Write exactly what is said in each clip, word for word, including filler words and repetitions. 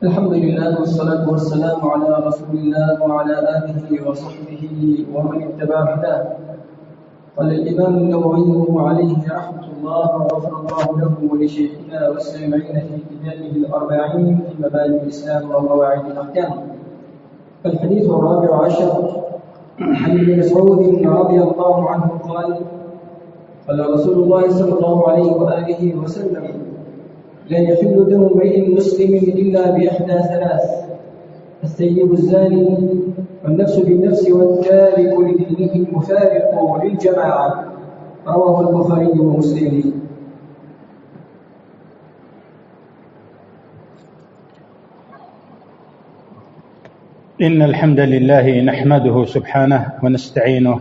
الحمد لله والصلاة والسلام على رسول الله وعلى آله وصحبه ومن اتبع هداه. قال الإمام النووي عليه رحمة الله وغفر الله له ولشيخنا والسامعين في كتابه الأربعين في مباني الإسلام وقواعد الأحكام. الحديث الرابع عشر عن ابن مسعود رضي الله عنه قال: قال رسول الله صلى الله عليه وآله وسلم: لا يحل دم امرئ مسلم إلا بإحدى ثلاث: الثيب الزاني والنفس بالنفس والتارك لدينه المفارق للجماعة. رواه البخاري ومسلم. إن الحمد لله نحمده سبحانه ونستعينه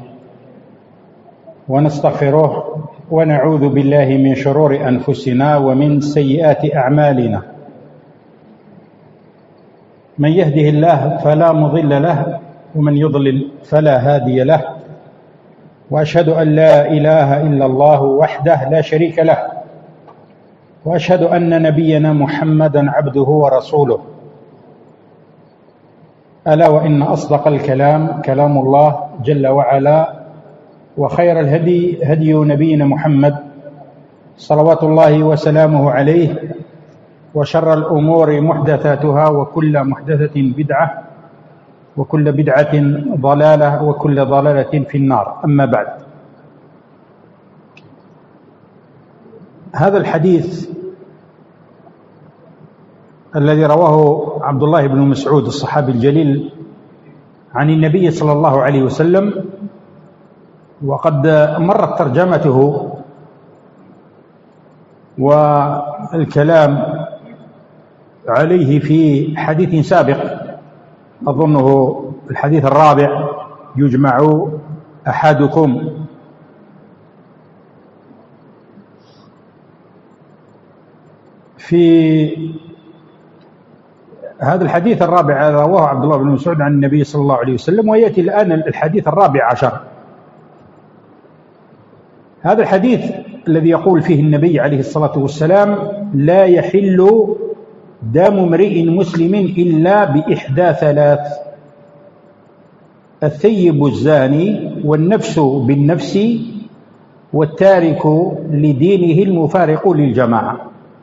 ونستغفره ونعوذ بالله من شرور أنفسنا ومن سيئات أعمالنا. من يهده الله فلا مضل له ومن يضلل فلا هادي له، وأشهد أن لا إله إلا الله وحده لا شريك له، وأشهد أن نبينا محمدا عبده ورسوله. ألا وإن أصدق الكلام كلام الله جل وعلا، وخير الهدي هدي نبينا محمد صلوات الله وسلامه عليه، وشر الأمور محدثاتها وكل محدثة بدعة وكل بدعة ضلالة وكل ضلالة في النار. أما بعد، هذا الحديث الذي رواه عبد الله بن مسعود الصحابي الجليل عن النبي صلى الله عليه وسلم، وقد مرت ترجمته والكلام عليه في حديث سابق، أظنه الحديث الرابع: يجمع أحدكم. في هذا الحديث الرابع رواه عبد الله بن مسعود عن النبي صلى الله عليه وسلم، ويأتي الآن الحديث الرابع عشر. هذا الحديث الذي يقول فيه النبي عليه الصلاة والسلام: لا يحل دم امرئ مسلم إلا بإحدى ثلاث: الثيب الزاني والنفس بالنفس والتارك لدينه المفارق للجماعة.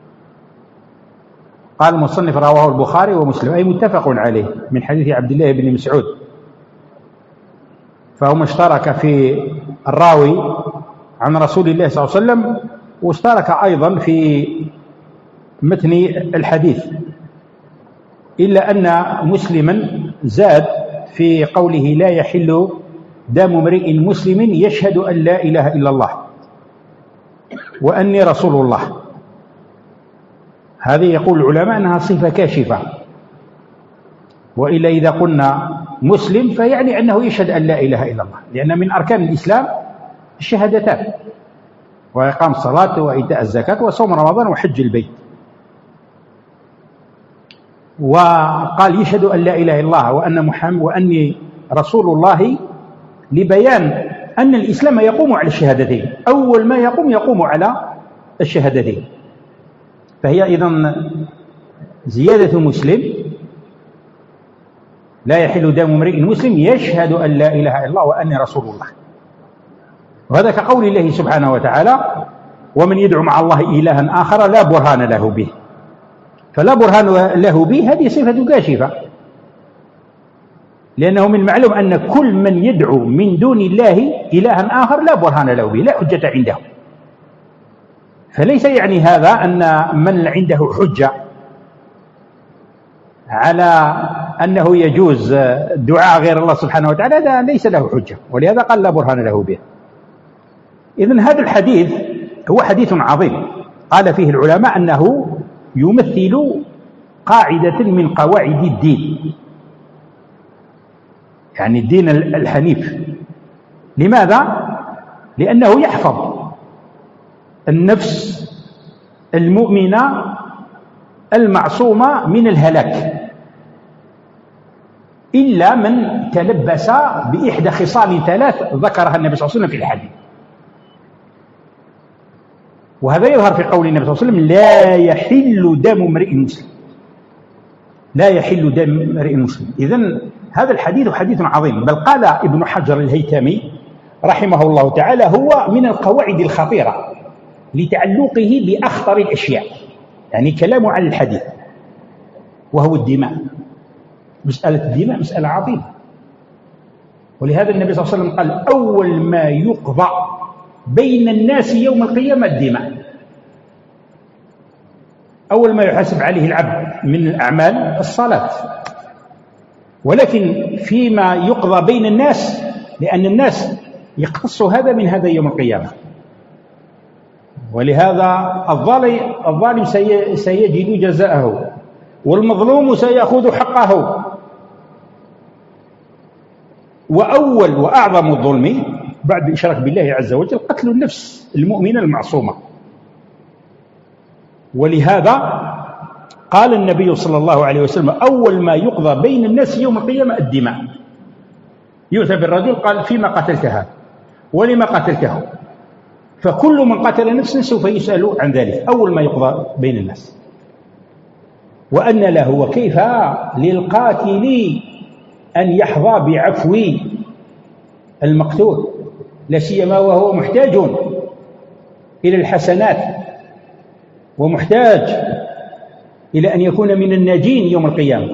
قال المصنف: رواه البخاري ومسلم، أي متفق عليه، من حديث عبد الله بن مسعود. فهم اشترك في الراوي عن رسول الله صلى الله عليه وسلم، واشترك أيضا في متن الحديث، إلا أن مسلما زاد في قوله: لا يحل دم امرئ مسلم يشهد أن لا إله إلا الله وأني رسول الله. هذه يقول العلماء أنها صفة كاشفة، وإلا إذا قلنا مسلم فيعني أنه يشهد أن لا إله إلا الله، لأن من أركان الإسلام الشهادتان: وإقام الصلاة وإيتاء الزكاة وصوم رمضان وحج البيت. وقال: يشهد أن لا إله إلا الله وأن محمد وأني رسول الله، لبيان أن الإسلام يقوم على الشهادتين. أول ما يقوم يقوم على الشهادتين. فهي إذن زيادة مسلم: لا يحل دم امرئ مسلم يشهد أن لا إله إلا الله وأني رسول الله. وهذا كقول الله سبحانه وتعالى: ومن يدعو مع الله إلها آخر لا برهان له به. فلا برهان له به هذه صفة كاشفة، لأنه من معلوم أن كل من يدعو من دون الله إلها آخر لا برهان له به، لا حجة عنده. فليس يعني هذا أن من عنده حجة على أنه يجوز دعاء غير الله سبحانه وتعالى، هذا ليس له حجة، ولهذا قال لا برهان له به. إذن هذا الحديث هو حديث عظيم، قال فيه العلماء أنه يمثل قاعدة من قواعد الدين، يعني الدين الحنيف. لماذا؟ لأنه يحفظ النفس المؤمنة المعصومة من الهلاك، إلا من تلبس بإحدى خصال ثلاث ذكرها النبي صلى الله عليه وسلم في الحديث. وهذا يظهر في قول النبي صلى الله عليه وسلم: لا يحل دم امرئ مسلم. لا يحل دم امرئ مسلم. إذن هذا الحديث حديث عظيم. بل قال ابن حجر الهيثمي رحمه الله تعالى هو من القواعد الخطيرة لتعلقه بأخطر الأشياء، يعني كلامه عن الحديث، وهو الدماء. مسألة الدماء مسألة عظيمة، ولهذا النبي صلى الله عليه وسلم قال أول ما يقضى بين الناس يوم القيامة الدماء. أول ما يحاسب عليه العبد من الأعمال الصلاة، ولكن فيما يقضى بين الناس، لأن الناس يقتص هذا من هذا يوم القيامة. ولهذا الظالم سيجد جزاءه، والمظلوم سيأخذ حقه. وأول وأعظم الظلم بعد الإشراك بالله عز وجل قتل النفس المؤمنة المعصومة. ولهذا قال النبي صلى الله عليه وسلم أول ما يقضى بين الناس يوم القيامة الدماء. يؤتى بالرجل قال فيما قتلتها ولما قتلته، فكل من قتل نفسا سوف يسأل عن ذلك أول ما يقضى بين الناس. وأن له وكيف للقاتل أن يحظى بعفو المقتول، لا سيما وهو محتاج إلى الحسنات، ومحتاج إلى أن يكون من الناجين يوم القيامة.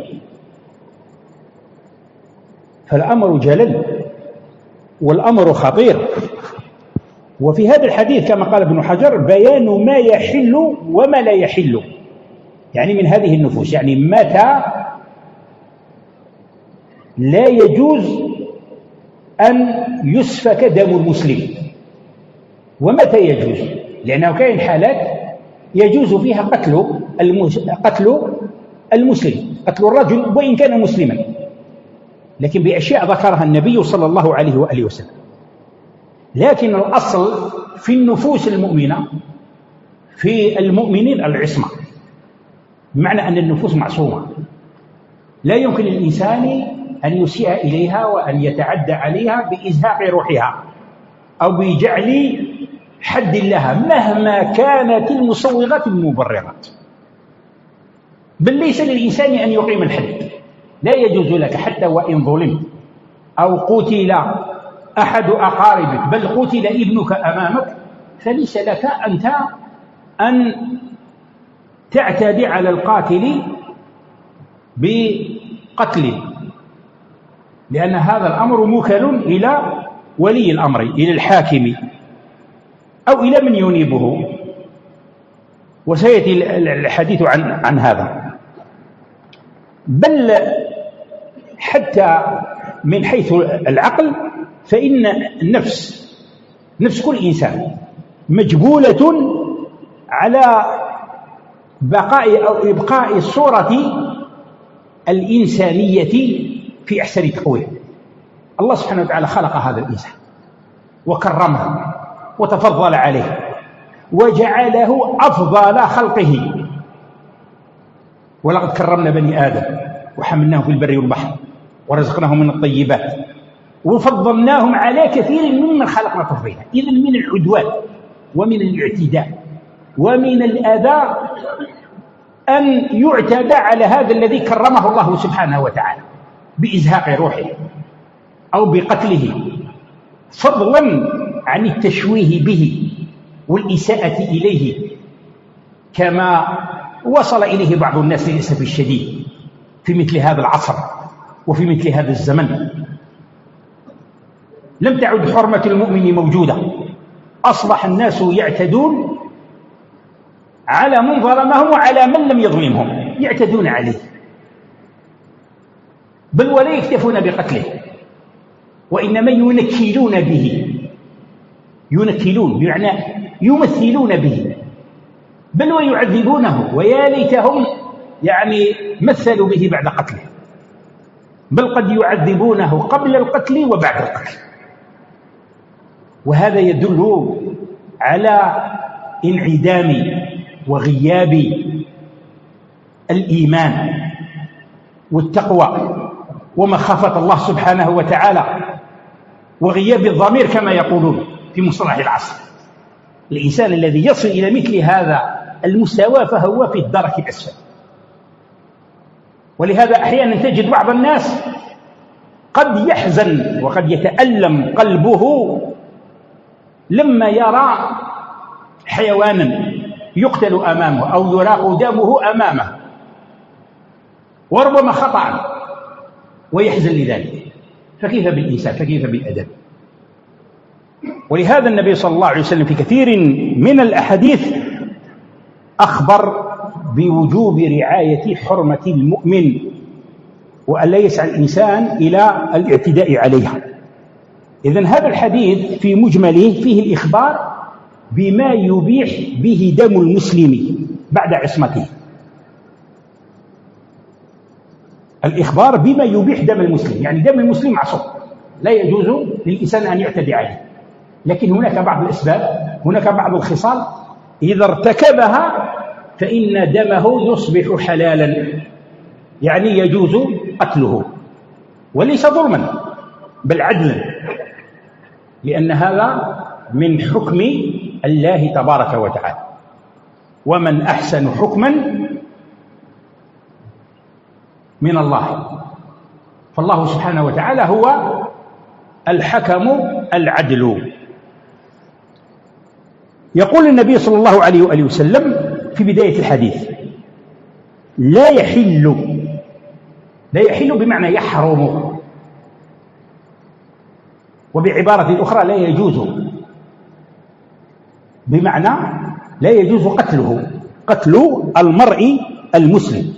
فالأمر جلل والأمر خطير. وفي هذا الحديث كما قال ابن حجر بيان ما يحل وما لا يحل، يعني من هذه النفوس، يعني متى لا يجوز أن يسفك دم المسلم ومتى يجوز، لأنه كاين حالات يجوز فيها قتل قتل المسلم، قتل الرجل وإن كان مسلما، لكن بأشياء ذكرها النبي صلى الله عليه وآله وسلم. لكن الأصل في النفوس المؤمنة في المؤمنين العصمة، بمعنى أن النفوس معصومة، لا يمكن للإنسان أن يسيء إليها وأن يتعدى عليها بإزهاق روحها أو بجعل حد لها مهما كانت المصوغات المبررات. بل ليس للإنسان أن يقيم الحد، لا يجوز لك حتى وإن ظلمت أو قتل أحد أقاربك، بل قتل ابنك أمامك، فليس لك أنت أن تعتدي على القاتل بقتل، لأن هذا الأمر موكل إلى ولي الأمر، إلى الحاكم أو إلى من ينيبه، وسيأتي الحديث عن, عن هذا. بل حتى من حيث العقل فإن النفس نفس كل إنسان مجبولة على بقاء أو إبقاء الصورة الإنسانية في أحسن تقويم. الله سبحانه وتعالى خلق هذا الإنسان وكرمه وتفضل عليه وجعله أفضل خلقه. ولقد كرمنا بني آدم وحملناهم في البر والبحر ورزقناهم من الطيبات وفضلناهم على كثير ممن خلقنا تفضيلا. إذن من العدوان ومن الاعتداء ومن الأذى أن يعتدى على هذا الذي كرمه الله سبحانه وتعالى بإزهاق روحه أو بقتله، فضلا عن التشويه به والإساءة إليه كما وصل إليه بعض الناس للأسف الشديد في مثل هذا العصر وفي مثل هذا الزمن. لم تعد حرمة المؤمن موجودة، أصبح الناس يعتدون على من ظلمهم وعلى من لم يظلمهم، يعتدون عليه، بل ولا يكتفون بقتله، وإنما ينكلون به، ينكلون بمعنى يمثلون به، بل ويعذبونه، ويا ليتهم يعني مثلوا به بعد قتله، بل قد يعذبونه قبل القتل وبعد القتل. وهذا يدل على انعدام وغياب الإيمان والتقوى ومخافة الله سبحانه وتعالى وغياب الضمير كما يقولون في مصطلح العصر. الإنسان الذي يصل إلى مثل هذا المستوى فهو في الدرك الأسفل. ولهذا أحيانا تجد بعض الناس قد يحزن وقد يتألم قلبه لما يرى حيوانا يقتل أمامه أو يراق دمه أمامه وربما خطأ ويحزن لذلك، فكيف بالإنسان، فكيف بالأدب؟ ولهذا النبي صلى الله عليه وسلم في كثير من الأحاديث أخبر بوجوب رعاية حرمة المؤمن وأن لا يسعى الإنسان إلى الاعتداء عليها. إذن هذا الحديث في مجمله فيه الإخبار بما يبيح به دم المسلم بعد عصمته، الإخبار بما يبيح دم المسلم، يعني دم المسلم معصوم لا يجوز للإنسان أن يعتدي عليه، لكن هناك بعض الأسباب، هناك بعض الخصال إذا ارتكبها فإن دمه يصبح حلالا، يعني يجوز قتله وليس ظلما بل عدلا، لأن هذا من حكم الله تبارك وتعالى، ومن أحسن حكما من الله، فالله سبحانه وتعالى هو الحكم العدل. يقول النبي صلى الله عليه وآله وسلم في بداية الحديث: لا يحل، لا يحل بمعنى يحرم، وبعبارة أخرى لا يجوز، بمعنى لا يجوز قتله، قتل المرء المسلم،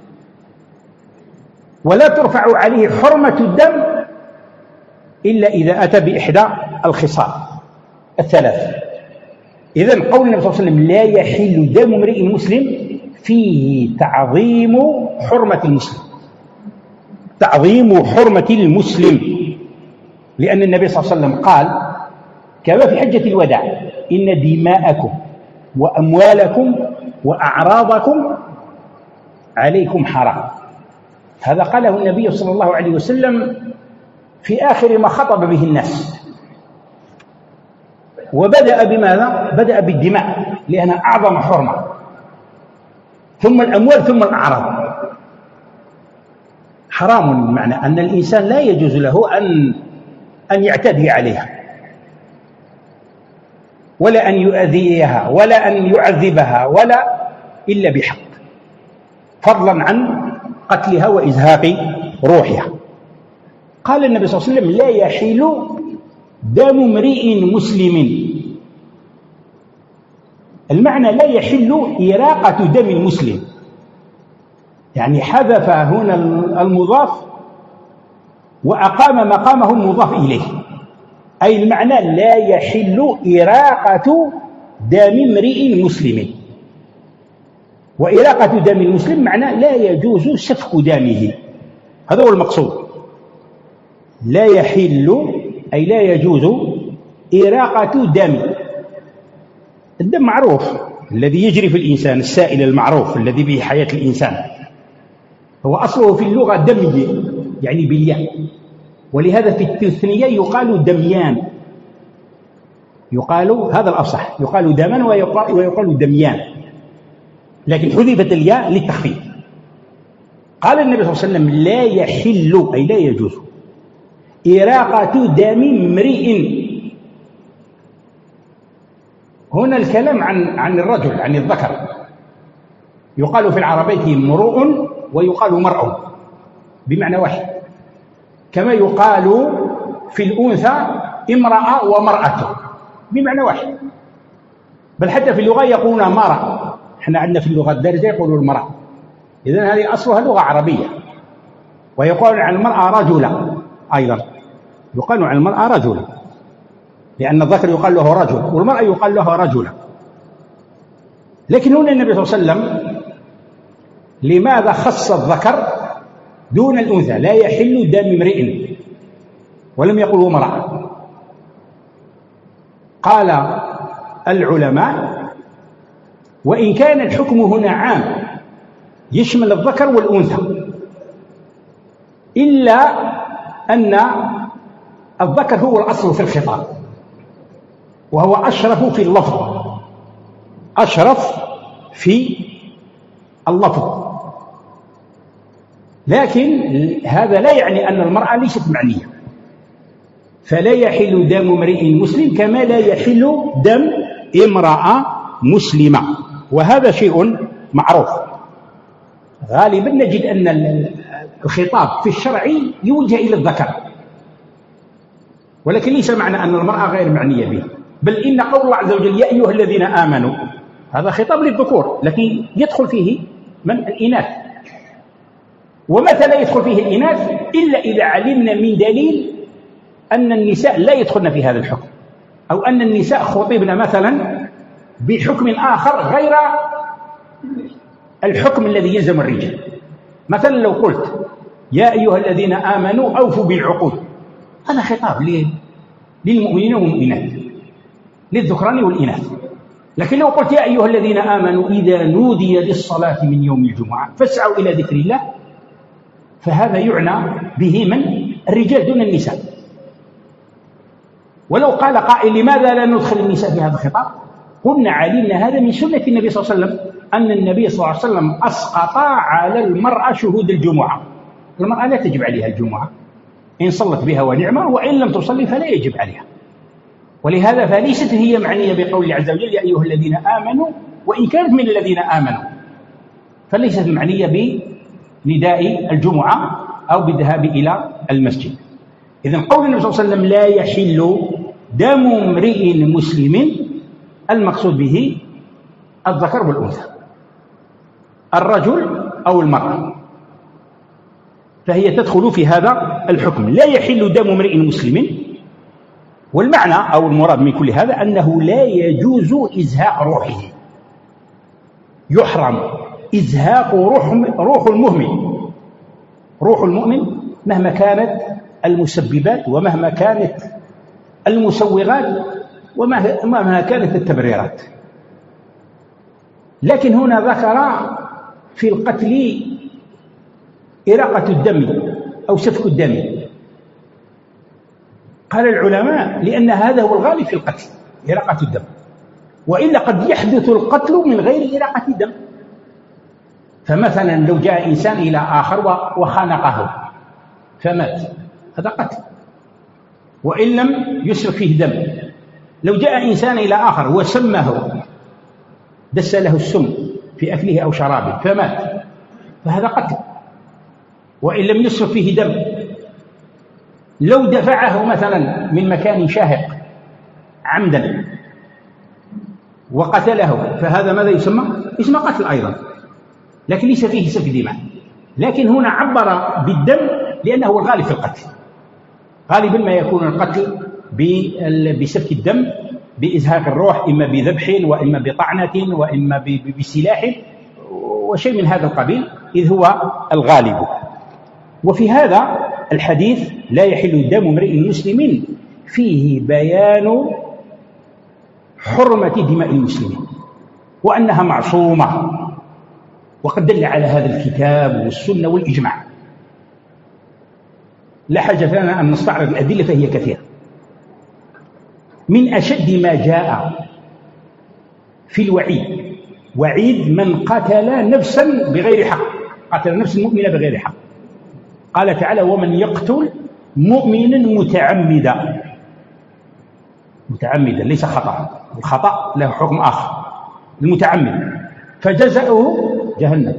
ولا ترفع عليه حرمة الدم إلا إذا أتى بإحدى الخصال الثلاث. إذن قول النبي صلى الله عليه وسلم لا يحل دم امرئ مسلم فيه تعظيم حرمة المسلم، تعظيم حرمة المسلم، لأن النبي صلى الله عليه وسلم قال كما في حجة الوداع: إن دماءكم وأموالكم وأعراضكم عليكم حرام. هذا قاله النبي صلى الله عليه وسلم في آخر ما خطب به الناس، وبدأ بماذا؟ بدأ بالدماء لأنها أعظم حرمة، ثم الأموال، ثم الأعراض. حرام بمعنى أن الإنسان لا يجوز له أن أن يعتدي عليها، ولا أن يؤذيها، ولا أن يعذبها، ولا إلا بحق، فضلا عن قتلها وإزهاق روحها. قال النبي صلى الله عليه وسلم: لا يحل دم امرئ مسلم. المعنى لا يحل إراقة دم المسلم، يعني حذف هنا المضاف وأقام مقامه المضاف إليه، أي المعنى لا يحل إراقة دم امرئ مسلم. وإراقة دم المسلم معنى لا يجوز سفك دمه، هذا هو المقصود. لا يحل أي لا يجوز إراقة دم. الدم معروف الذي يجري في الإنسان، السائل المعروف الذي به حياة الإنسان، هو أصله في اللغة دمي، يعني بالياء، ولهذا في التثنية يقال دميان، يقال هذا الأفصح، يقال دما ويقال, ويقال دميان، لكن حذفت الياء للتخفيف. قال النبي صلى الله عليه وسلم: لا يحل أي لا يجوز إراقة دم امرئ. هنا الكلام عن عن الرجل، عن الذكر. يقال في العربية امرؤ ويقال مرء بمعنى واحد، كما يقال في الأنثى امرأة ومرأة بمعنى واحد، بل حتى في اللغة يقولون مرأة، احنا عندنا في اللغة الدارجة يقولون المرأة. إذن هذه أصلها لغة عربية. ويقال عن المرأة رجلا، أيضا يقال عن المرأة رجلا، لأن الذكر يقال له رجل والمرأة يقال لها رجلا. لكن هنا النبي صلى الله عليه وسلم لماذا خص الذكر دون الأنثى؟ لا يحل دم امرئ، ولم يقل امرأة. قال العلماء: وإن كان الحكم هنا عام يشمل الذكر والأنثى، إلا أن الذكر هو الأصل في الخطاب، وهو أشرف في اللفظ، أشرف في اللفظ. لكن هذا لا يعني أن المرأة ليست معنية، فلا يحل دم امرئ مسلم كما لا يحل دم امرأة مسلمة، وهذا شيء معروف. غالبا نجد أن الخطاب في الشرع يوجه إلى الذكر، ولكن ليس معنى أن المرأة غير معنية به، بل إن قول الله عز وجل يا أيها الذين آمنوا هذا خطاب للذكور، لكن يدخل فيه من الإناث. ومتى لا يدخل فيه الإناث؟ إلا إذا علمنا من دليل أن النساء لا يدخلن في هذا الحكم، أو أن النساء خطبن مثلا بحكم آخر غير الحكم الذي يلزم الرجال. مثلا لو قلت يا أيها الذين آمنوا أوفوا بالعقود، هذا خطاب للمؤمنين والمؤمنات، للذكران والإناث. لكن لو قلت يا أيها الذين آمنوا إذا نودي للصلاة من يوم الجمعة فاسعوا إلى ذكر الله، فهذا يعنى به من الرجال دون النساء. ولو قال قائل لماذا لا ندخل النساء في هذا الخطاب؟ قلنا علمنا هذا من سنة النبي صلى الله عليه وسلم، أن النبي صلى الله عليه وسلم أسقط على المرأة شهود الجمعة. المرأة لا تجب عليها الجمعة، إن صلت بها ونعمة، وإن لم تصلي فلا يجب عليها. ولهذا فليست هي معنية بقول الله عز وجل يا أيها الذين آمنوا، وإن كانت من الذين آمنوا فليست معنية بنداء الجمعة أو بالذهاب إلى المسجد. إذن قول النبي صلى الله عليه وسلم لا يحل دم امرئ مسلم، المقصود به الذكر والأنثى، الرجل أو المرأة، فهي تدخل في هذا الحكم. لا يحل دم امرئ مسلم، والمعنى أو المراد من كل هذا أنه لا يجوز إزهاق روحه، يحرم إزهاق روح, روح المؤمن. روح المؤمن مهما كانت المسببات، ومهما كانت المسوغات، ومهما كانت التبريرات. لكن هنا ذكر في القتل إراقة الدم أو سفك الدم. قال العلماء لأن هذا هو الغالب في القتل، إراقة الدم، وإلا قد يحدث القتل من غير إراقة الدم. فمثلا لو جاء إنسان إلى آخر وخانقه فمات، هذا قتل وإن لم يسفك فيه دم. لو جاء إنسان إلى آخر وسمه، دس له السم في أكله أو شرابه فمات، فهذا قتل وإن لم يسفك فيه دم. لو دفعه مثلا من مكان شاهق عمدا وقتله، فهذا ماذا يسمى؟ اسم قتل أيضا، لكن ليس فيه سفك دماء. لكن هنا عبر بالدم لأنه هو الغالب في القتل. غالبا ما يكون القتل بسفك الدم، بإزهاق الروح، إما بذبح وإما بطعنة وإما بسلاح وشيء من هذا القبيل، إذ هو الغالب. وفي هذا الحديث لا يحل دم امرئ مسلم فيه بيان حرمة دماء المسلمين وأنها معصومة، وقد دل على هذا الكتاب والسنة والإجماع. لا حاجة لنا أن نستعرض الأدلة فهي كثيرة. من أشد ما جاء في الوعيد وعيد من قتل نفسا بغير حق، قتل نفس المؤمنة بغير حق. قال تعالى ومن يقتل مؤمنا متعمدا، متعمدا ليس خطأ، الخطأ له حكم آخر، المتعمد فجزاؤه جهنم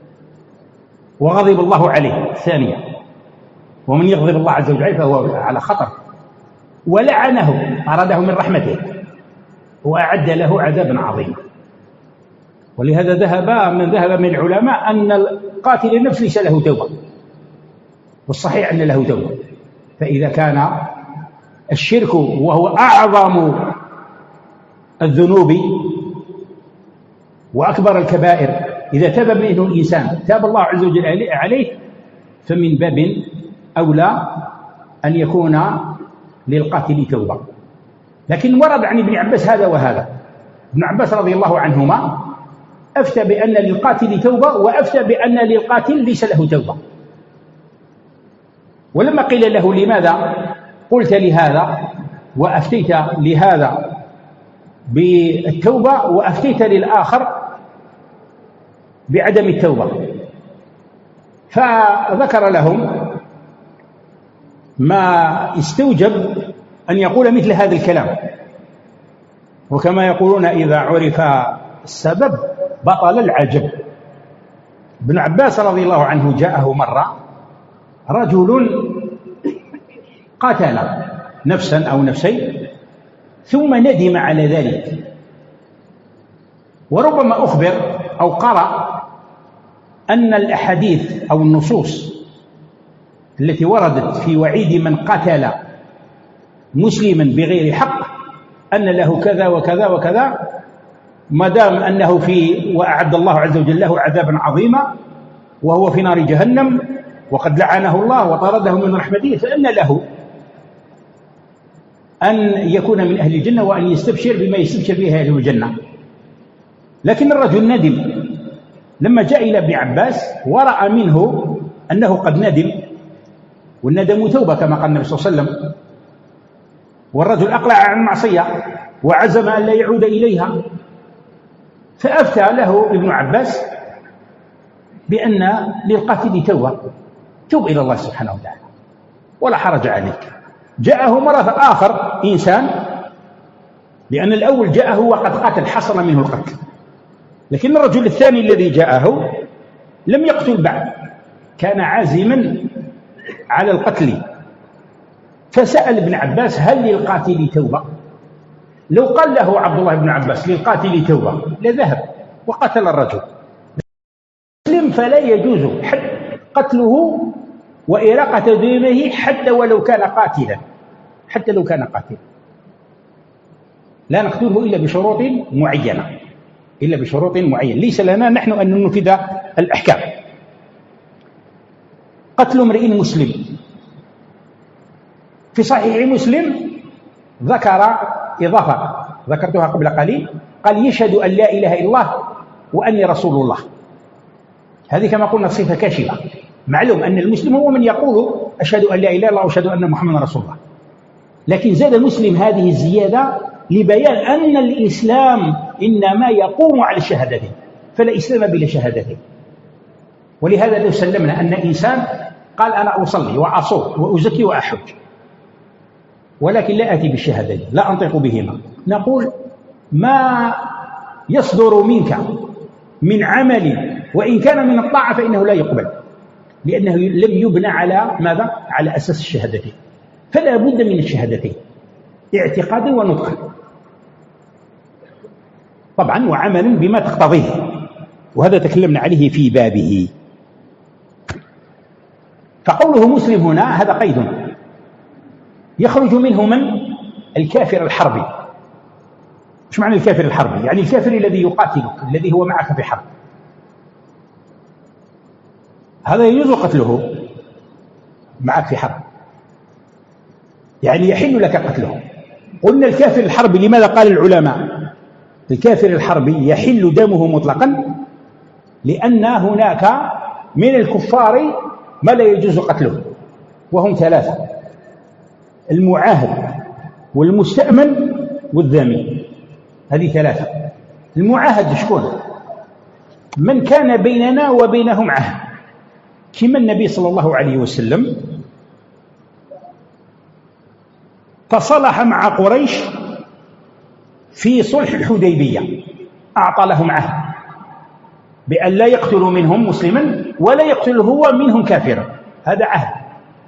وغضب الله عليه ثانيا، ومن يغضب الله عز وجل فهو على خطر، ولعنه أراده من رحمته وأعد له عذابا عظيما. ولهذا ذهب من ذهب من العلماء أن القاتل النفس ليس له توبة، والصحيح أن له توبة. فإذا كان الشرك وهو أعظم الذنوب وأكبر الكبائر إذا تاب منه الإنسان تاب الله عز وجل عليه، فمن باب أولى أن يكون للقاتل توبة. لكن ورد عن ابن عباس هذا وهذا. ابن عباس رضي الله عنهما أفتى بأن للقاتل توبة، وأفتى بأن للقاتل ليس له توبة. ولما قيل له لماذا قلت لهذا وأفتيت لهذا بالتوبة وأفتيت للآخر بعدم التوبة، فذكر لهم ما استوجب أن يقول مثل هذا الكلام. وكما يقولون إذا عرف السبب بطل العجب. ابن عباس رضي الله عنه جاءه مرة رجل قتل نفسا أو نفسين ثم ندم على ذلك، وربما أخبر أو قرأ أن الأحاديث أو النصوص التي وردت في وعيد من قتل مسلما بغير حق أن له كذا وكذا وكذا، ما دام أنه في وأعد الله عز وجل له عذابا عظيما وهو في نار جهنم وقد لعنه الله وطرده من رحمته، فإن له أن يكون من أهل الجنة وأن يستبشر بما يستبشر به أهل الجنة. لكن الرجل ندم لما جاء إلى ابن عباس ورأى منه أنه قد ندم، والندم توبة كما قال النبي صلى الله عليه وسلم، والرجل أقلع عن معصية وعزم أن لا يعود إليها، فأفتى له ابن عباس بأن للقاتل توبة، توب إلى الله سبحانه وتعالى ولا حرج عليك. جاءه مرة آخر إنسان، لأن الأول جاءه وقد قتل حصل منه القتل، لكن الرجل الثاني الذي جاءه لم يقتل بعد، كان عازما على القتل، فسأل ابن عباس هل للقاتل توبة؟ لو قال له عبد الله بن عباس للقاتل توبة لذهب وقتل الرجل. مسلم فلا يجوز قتله وإراقة دمه حتى ولو كان قاتلا، حتى لو كان قاتلا لا نقتله إلا بشروط معينة، إلا بشروط معينة، ليس لنا نحن أن ننفذ الأحكام. قتل امرئ مسلم في صحيح مسلم ذكر إضافة ذكرتها قبل قليل، قال يشهد أن لا إله إلا الله وأني رسول الله. هذه كما قلنا صفة كاشفة، معلوم أن المسلم هو من يقول أشهد أن لا إله إلا الله وأشهد أن محمدا رسول الله، لكن زاد مسلم هذه الزيادة لبيان أن الإسلام إنما يقوم على الشهادتين، فلا إسلام بلا شهادتين. ولهذا لو سلمنا أن إنسان قال أنا أصلي وأصوم وأزكي وأحج ولكن لا أتي بالشهادتين، لا أنطق بهما، نقول ما يصدر منك من عمل وإن كان من الطاعة فإنه لا يقبل، لأنه لم يبنى على ماذا؟ على أساس الشهادتين، فلا بد من الشهادتين اعتقادا ونطقا طبعا وعملا بما تقتضيه، وهذا تكلمنا عليه في بابه. فقوله مسلم هنا هذا قيد يخرج منه من الكافر الحربي. ايش معنى الكافر الحربي؟ يعني الكافر الذي يقاتلك، الذي هو معك في حرب، هذا يجوز قتله معك في حرب، يعني يحل لك قتله. قلنا الكافر الحربي، لماذا قال العلماء الكافر الحربي يحل دمه مطلقا؟ لأن هناك من الكفار ما لا يجوز قتله، وهم ثلاثة: المعاهد والمستأمن والذمي. هذه ثلاثة. المعاهد شكون؟ من كان بيننا وبينهم عهد، كما النبي صلى الله عليه وسلم تصالح مع قريش في صلح الحديبية، أعطى لهم عهد بأن لا يقتلوا منهم مسلما ولا يقتل هو منهم كافرا، هذا عهد.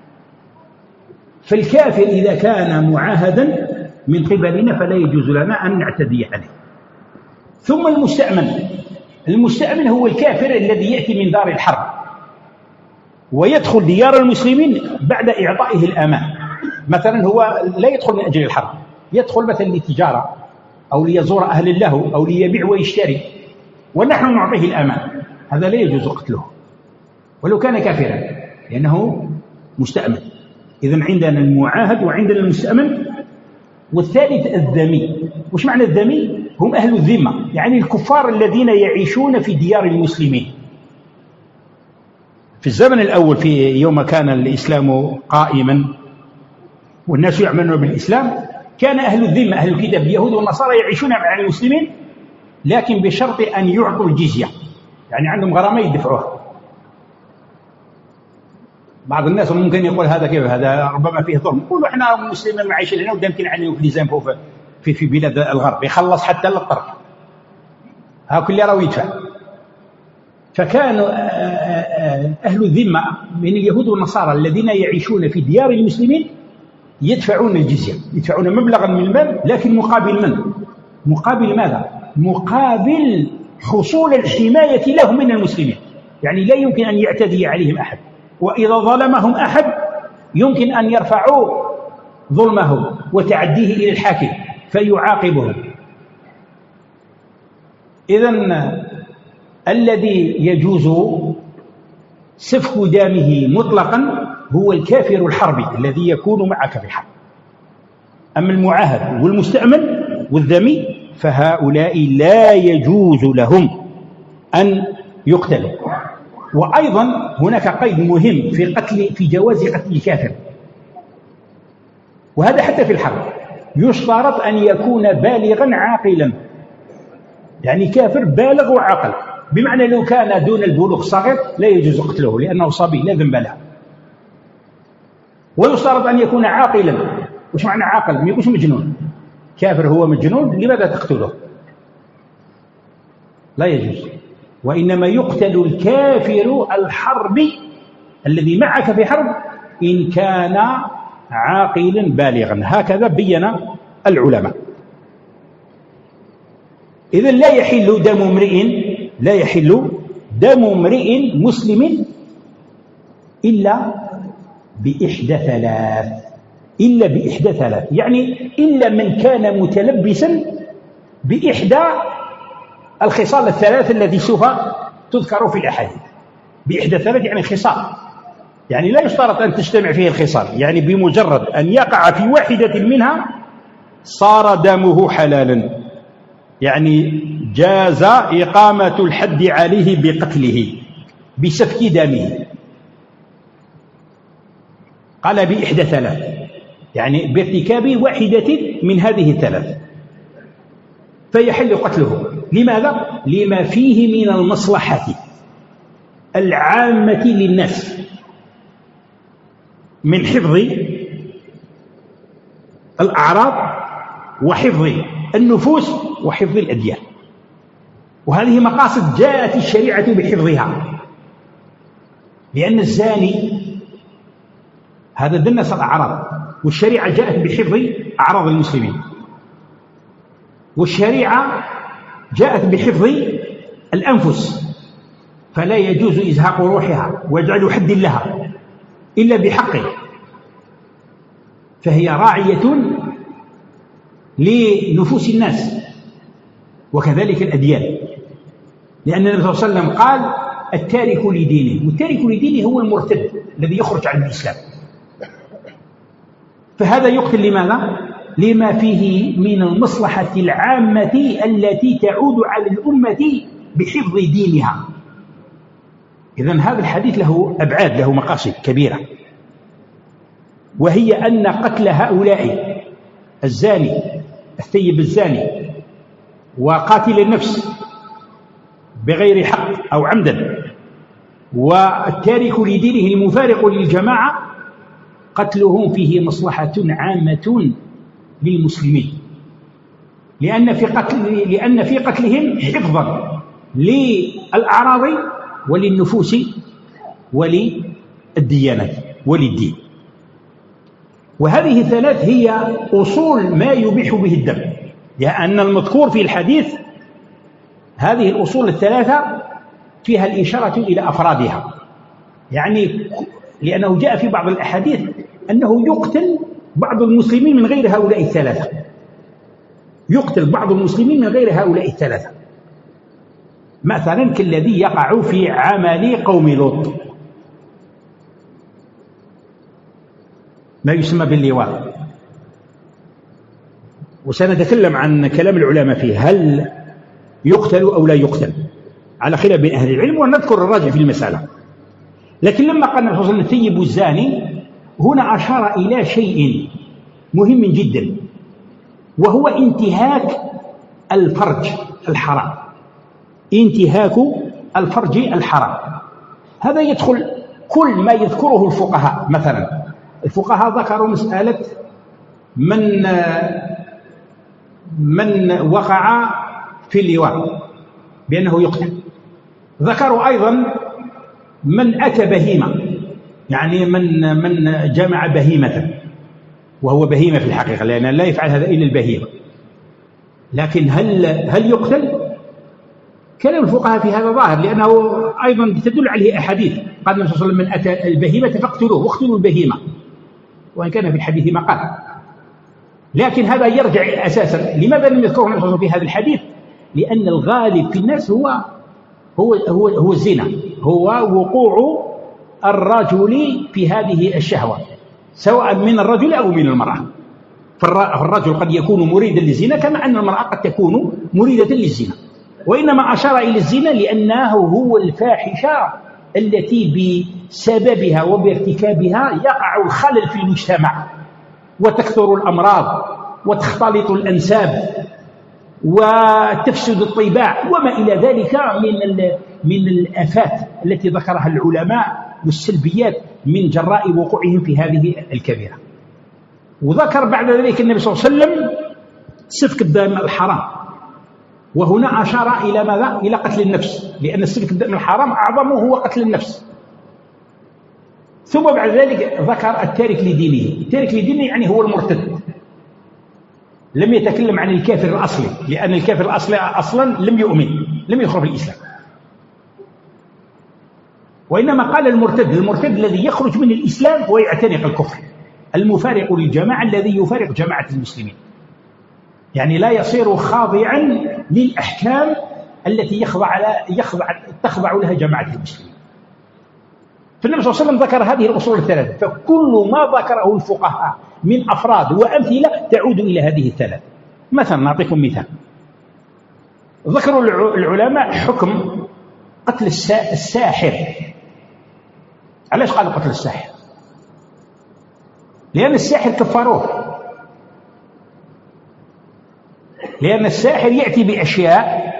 فالكافر إذا كان معاهدا من قبلنا فلا يجوز لنا أن نعتدي عليه. ثم المستأمن، المستأمن هو الكافر الذي يأتي من دار الحرب ويدخل ديار المسلمين بعد إعطائه الأمان. مثلا هو لا يدخل من أجل الحرب، يدخل مثلا للتجارة أو ليزور أهل له أو ليبيع ويشتري ونحن نعطيه الأمان، هذا لا يجوز قتله ولو كان كافرا لأنه مستأمن. إذن عندنا المعاهد وعندنا المستأمن. والثالث الذمي. وش معنى الذمي؟ هم أهل الذمة، يعني الكفار الذين يعيشون في ديار المسلمين. في الزمن الأول، في يوم كان الإسلام قائما والناس يعملون بالإسلام، كان أهل الذمة أهل الكتاب اليهود والنصارى يعيشون مع المسلمين، لكن بشرط أن يعطوا الجزية، يعني عندهم غرامة يدفعوها. بعض الناس ممكن يقول هذا كيف، هذا ربما فيه ظلم. نقولوا احنا مسلمين عايشين هنا ودا يمكن علينا في ليزامبو في في بلاد الغرب يخلص حتى للطرف، ها كل راه يدفع. فكانوا أهل الذمة من اليهود والنصارى الذين يعيشون في ديار المسلمين يدفعون الجزية، يدفعون مبلغا من المال، لكن مقابل من؟ مقابل ماذا؟ مقابل حصول الحماية لهم من المسلمين. يعني لا يمكن أن يعتدي عليهم أحد، وإذا ظلمهم أحد يمكن أن يرفعوا ظلمه وتعديه إلى الحاكم فيعاقبهم. إذن الذي يجوز سفك دمه مطلقا هو الكافر الحربي الذي يكون معك في الحرب. أما المعاهد والمستأمن والذمي فهؤلاء لا يجوز لهم أن يقتلوا. وأيضا هناك قيد مهم في قتل في جواز قتل الكافر، وهذا حتى في الحرب يشترط أن يكون بالغا عاقلا، يعني كافر بالغ وعاقل، بمعنى لو كان دون البلوغ صغير لا يجوز قتله لأنه صبي لا ذنب له. ويشترط أن يكون عاقلا. وش معنى عاقل؟ ما يكونش مجنون. كافر هو مجنون لماذا تقتله؟ لا يجوز. وإنما يقتل الكافر الحربي الذي معك في حرب إن كان عاقلا بالغا، هكذا بين العلماء. إذن لا يحل دم امرئ لا يحل دم امرئ مسلم إلا بإحدى ثلاث إلا بإحدى ثلاث يعني إلا من كان متلبسا بإحدى الخصال الثلاث التي سوف تذكر في الأحاديث. بإحدى ثلاث يعني خصال، يعني لا يشترط أن تجتمع فيه الخصال، يعني بمجرد أن يقع في واحدة منها صار دمه حلالا، يعني جاز إقامة الحد عليه بقتله بسفك دمه. قال بإحدى ثلاث يعني بارتكاب واحدة من هذه الثلاث فيحل قتله. لماذا؟ لما فيه من المصلحة العامة للناس من حفظ الأعراض وحفظ النفوس وحفظ الأديان، وهذه مقاصد جاءت الشريعة بحفظها. لأن الزاني هذا دنس الأعراض، والشريعة جاءت بحفظ أعراض المسلمين، والشريعة جاءت بحفظ الأنفس، فلا يجوز إزهاق روحها ويجعل حد لها إلا بحقه، فهي راعية لنفوس الناس وكذلك الأديان. لأن النبي صلى الله عليه وسلم قال التارك لدينه، والتارك لدينه هو المرتد الذي يخرج عن الإسلام. فهذا يقتل لماذا؟ لما فيه من المصلحة العامة التي تعود على الأمة بحفظ دينها. إذن هذا الحديث له أبعاد، له مقاصد كبيرة، وهي أن قتل هؤلاء الزاني الثيب الزاني وقاتل النفس بغير حق أو عمدا والتارك لدينه المفارق للجماعة قتلهم فيه مصلحة عامة للمسلمين، لأن في قتل لأن في قتلهم حفظا للأعراض وللنفوس وللديانات وللدين. وهذه الثلاث هي أصول ما يبيح به الدم، لأن المذكور في الحديث هذه الأصول الثلاثة فيها الإشارة إلى أفرادها، يعني لأنه جاء في بعض الأحاديث أنه يقتل بعض المسلمين من غير هؤلاء الثلاثة، يقتل بعض المسلمين من غير هؤلاء الثلاثة، مثلا كالذي يقع في عمل قوم لوط ما يسمى باللواط. وسنتكلم عن كلام العلماء فيه، هل يقتل أو لا يقتل على خلاف بين أهل العلم، ونذكر الراجع في المسألة. لكن لما قال الرسول صلى الله عليه وسلم الثيب الزاني هنا أشار إلى شيء مهم جدا، وهو انتهاك الفرج الحرام، انتهاك الفرج الحرام. هذا يدخل كل ما يذكره الفقهاء، مثلا الفقهاء ذكروا مسألة من من وقع في اللواء بأنه يقتل، ذكروا أيضا من أتى بهيمة، يعني من من جمع بهيمة وهو بهيمة في الحقيقة، لأن لا يفعل هذا إلا البهيمة، لكن هل هل يقتل؟ كلام الفقهاء في هذا ظاهر، لأنه أيضا تدل عليه أحاديث، قال النبي صلى الله عليه وسلم من أتى البهيمة فاقتلوه واقتلوا البهيمة، وإن كان في الحديث مقال، لكن هذا يرجع أساسا لماذا لم يذكره النبي صلى الله عليه وسلم في هذا الحديث؟ لأن الغالب في الناس هو هو هو, هو الزنا، هو وقوع الرجل في هذه الشهوة سواء من الرجل أو من المرأة. فالرجل قد يكون مريدا للزنا كما أن المرأة قد تكون مريدة للزنا، وإنما أشار إلى الزنا لأنه هو الفاحشة التي بسببها وبارتكابها يقع الخلل في المجتمع وتكثر الأمراض وتختلط الأنساب وتفسد الطباع وما إلى ذلك من من الآفات التي ذكرها العلماء والسلبيات من جراء وقوعهم في هذه الكبيرة. وذكر بعد ذلك النبي صلى الله عليه وسلم سفك الدم الحرام، وهنا أشار إلى ماذا؟ إلى قتل النفس، لأن سفك الدم الحرام أعظمه هو قتل النفس. ثم بعد ذلك ذكر التارك لدينه، التارك لدينه يعني هو المرتد، لم يتكلم عن الكافر الأصلي، لأن الكافر الأصلي أصلا لم يؤمن، لم يخرج الإسلام، وإنما قال المرتد، المرتد الذي يخرج من الإسلام ويعتنق الكفر، المفارق للجماعة الذي يفارق جماعة المسلمين، يعني لا يصير خاضعا للأحكام التي يخضع يخضع تخضع لها جماعة المسلمين. فالنبي صلى الله عليه وسلم ذكر هذه الأصول الثلاثة، فكل ما ذكره الفقهاء من أفراد وأمثلة تعود إلى هذه الثلاثة. مثلا نعطيكم مثال، ذكروا العلماء حكم قتل الساحر. علاش قالوا قتل الساحر؟ لأن الساحر كفروه، لأن الساحر يأتي بأشياء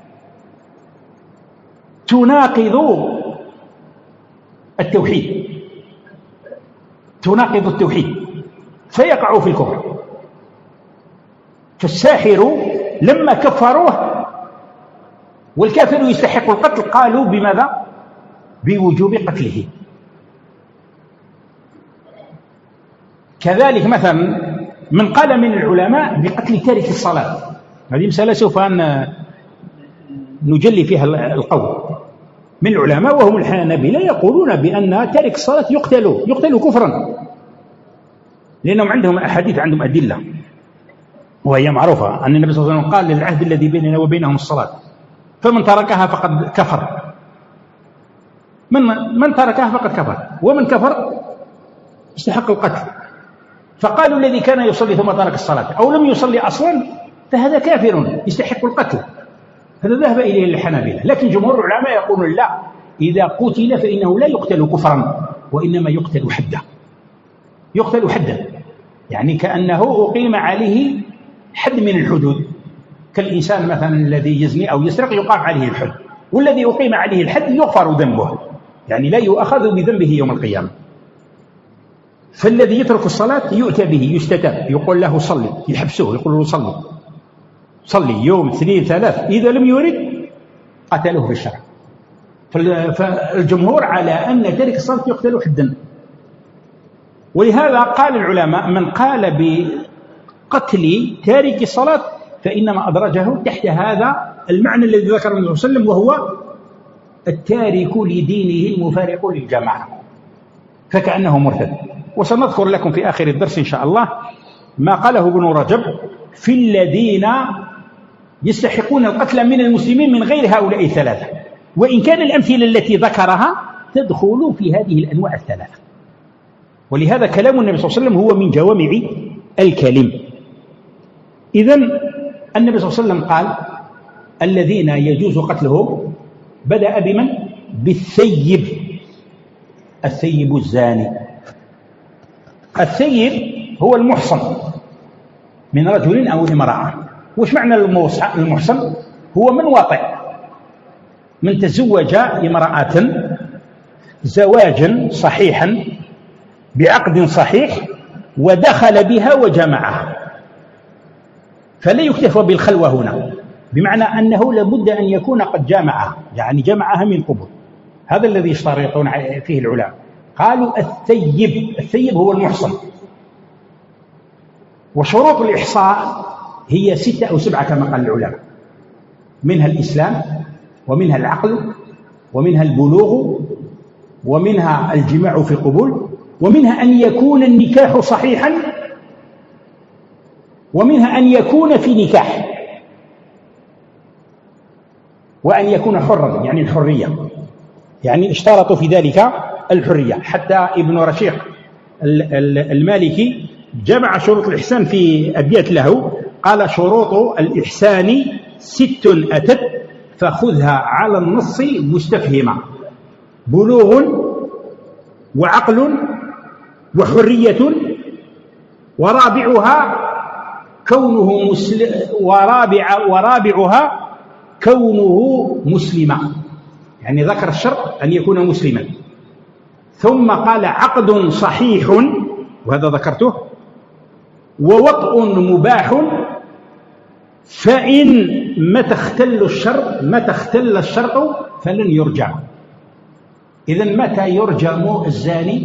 تناقض التوحيد، تناقض التوحيد فيقع في الكفر. فالساحر لما كفروه والكافر يستحق القتل قالوا بماذا؟ بوجوب قتله. كذلك مثلا من قال من العلماء بقتل تارك الصلاة، هذه مسألة سوف نجلي فيها القول. من العلماء وهم الحنابلة يقولون بأن تارك الصلاة يقتل يقتل كفرا، لأنهم عندهم أحاديث، عندهم أدلة، وهي معروفة أن النبي صلى الله عليه وسلم قال للعهد الذي بيننا وبينهم الصلاة، فمن تركها فقد كفر، من من تركها فقد كفر، ومن كفر استحق القتل. فقالوا الذي كان يصلي ثم ترك الصلاة أو لم يصلي أصلا فهذا كافر يستحق القتل. هذا ذهب إليه الحنابلة، لكن جمهور العلماء يقولون لا، إذا قتل فإنه لا يقتل كفرا وإنما يقتل حدا، يقتل حدا، يعني كأنه أقيم عليه حد من الحدود، كالإنسان مثلا الذي يزني أو يسرق يقام عليه الحد، والذي أقيم عليه الحد يغفر ذنبه، يعني لا يؤخذ بذنبه يوم القيامة. فالذي يترك الصلاة يؤتى به يستتاب، يقول له صلي، يحبسوه يقول له صلي صلي يوم اثنين ثلاث، إذا لم يرد قتله في الشرع. فالجمهور على أن تارك الصلاة يقتل حدا، ولهذا قال العلماء من قال بقتل تارك الصلاة فإنما أدرجه تحت هذا المعنى الذي ذكره النبي صلى الله عليه وسلم، وهو التارك لدينه المفارق للجماعة، فكأنه مرتد. وسنذكر لكم في آخر الدرس إن شاء الله ما قاله ابن رجب في الذين يستحقون القتل من المسلمين من غير هؤلاء الثلاثة، وإن كان الأمثلة التي ذكرها تدخل في هذه الأنواع الثلاثة. ولهذا كلام النبي صلى الله عليه وسلم هو من جوامع الكلم. إذن النبي صلى الله عليه وسلم قال الذين يجوز قتلهم، بدأ بمن؟ بالثيب، الثيب الزاني. الثيب هو المحصن من رجل أو امرأة. وش معنى المحصن؟ هو من واطئ، من تزوج امرأة زواجا صحيحا بعقد صحيح ودخل بها وجمعها، فلا يكتفى بالخلوة هنا، بمعنى أنه لابد أن يكون قد جمعها، يعني جمعها من قبل. هذا الذي يشترطون فيه العلماء. قالوا الثيب، الثيب هو المحصن. وشروط الإحصان هي ستة أو سبعة كما قال العلماء، منها الإسلام، ومنها العقل، ومنها البلوغ، ومنها الجماع في قبول، ومنها أن يكون النكاح صحيحا، ومنها أن يكون في نكاح، وأن يكون حرا يعني الحرية، يعني اشترطوا في ذلك الحرية. حتى ابن رشيق المالكي جمع شروط الإحسان في أبيات له، قال شروط الإحسان ست أتت فخذها على النص مستفهما: بلوغ، وعقل، وحرية، ورابعها كونه مسلم، ورابع ورابعها كونه مسلما، يعني ذكر الشرط أن يكون مسلما. ثم قال عقد صحيح، وهذا ذكرته، ووطء مباح، فإن متى اختل الشرط متى اختل الشرط فلن يرجع. إذن متى يرجم الزاني؟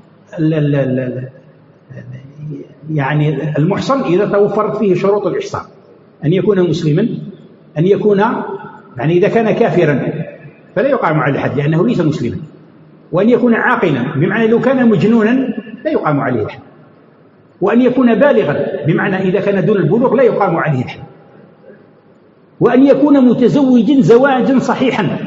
يعني المحصن إذا توفرت فيه شروط الإحصان: أن يكون مسلما، أن يكون يعني إذا كان كافرا فلا يقام عليه الحد لأنه ليس مسلما، وأن يكون عاقلا بمعنى لو كان مجنونا لا يقام عليه الحد، وأن يكون بالغا بمعنى إذا كان دون البلوغ لا يقام عليه الحد، وأن يكون متزوجا زواجا صحيحا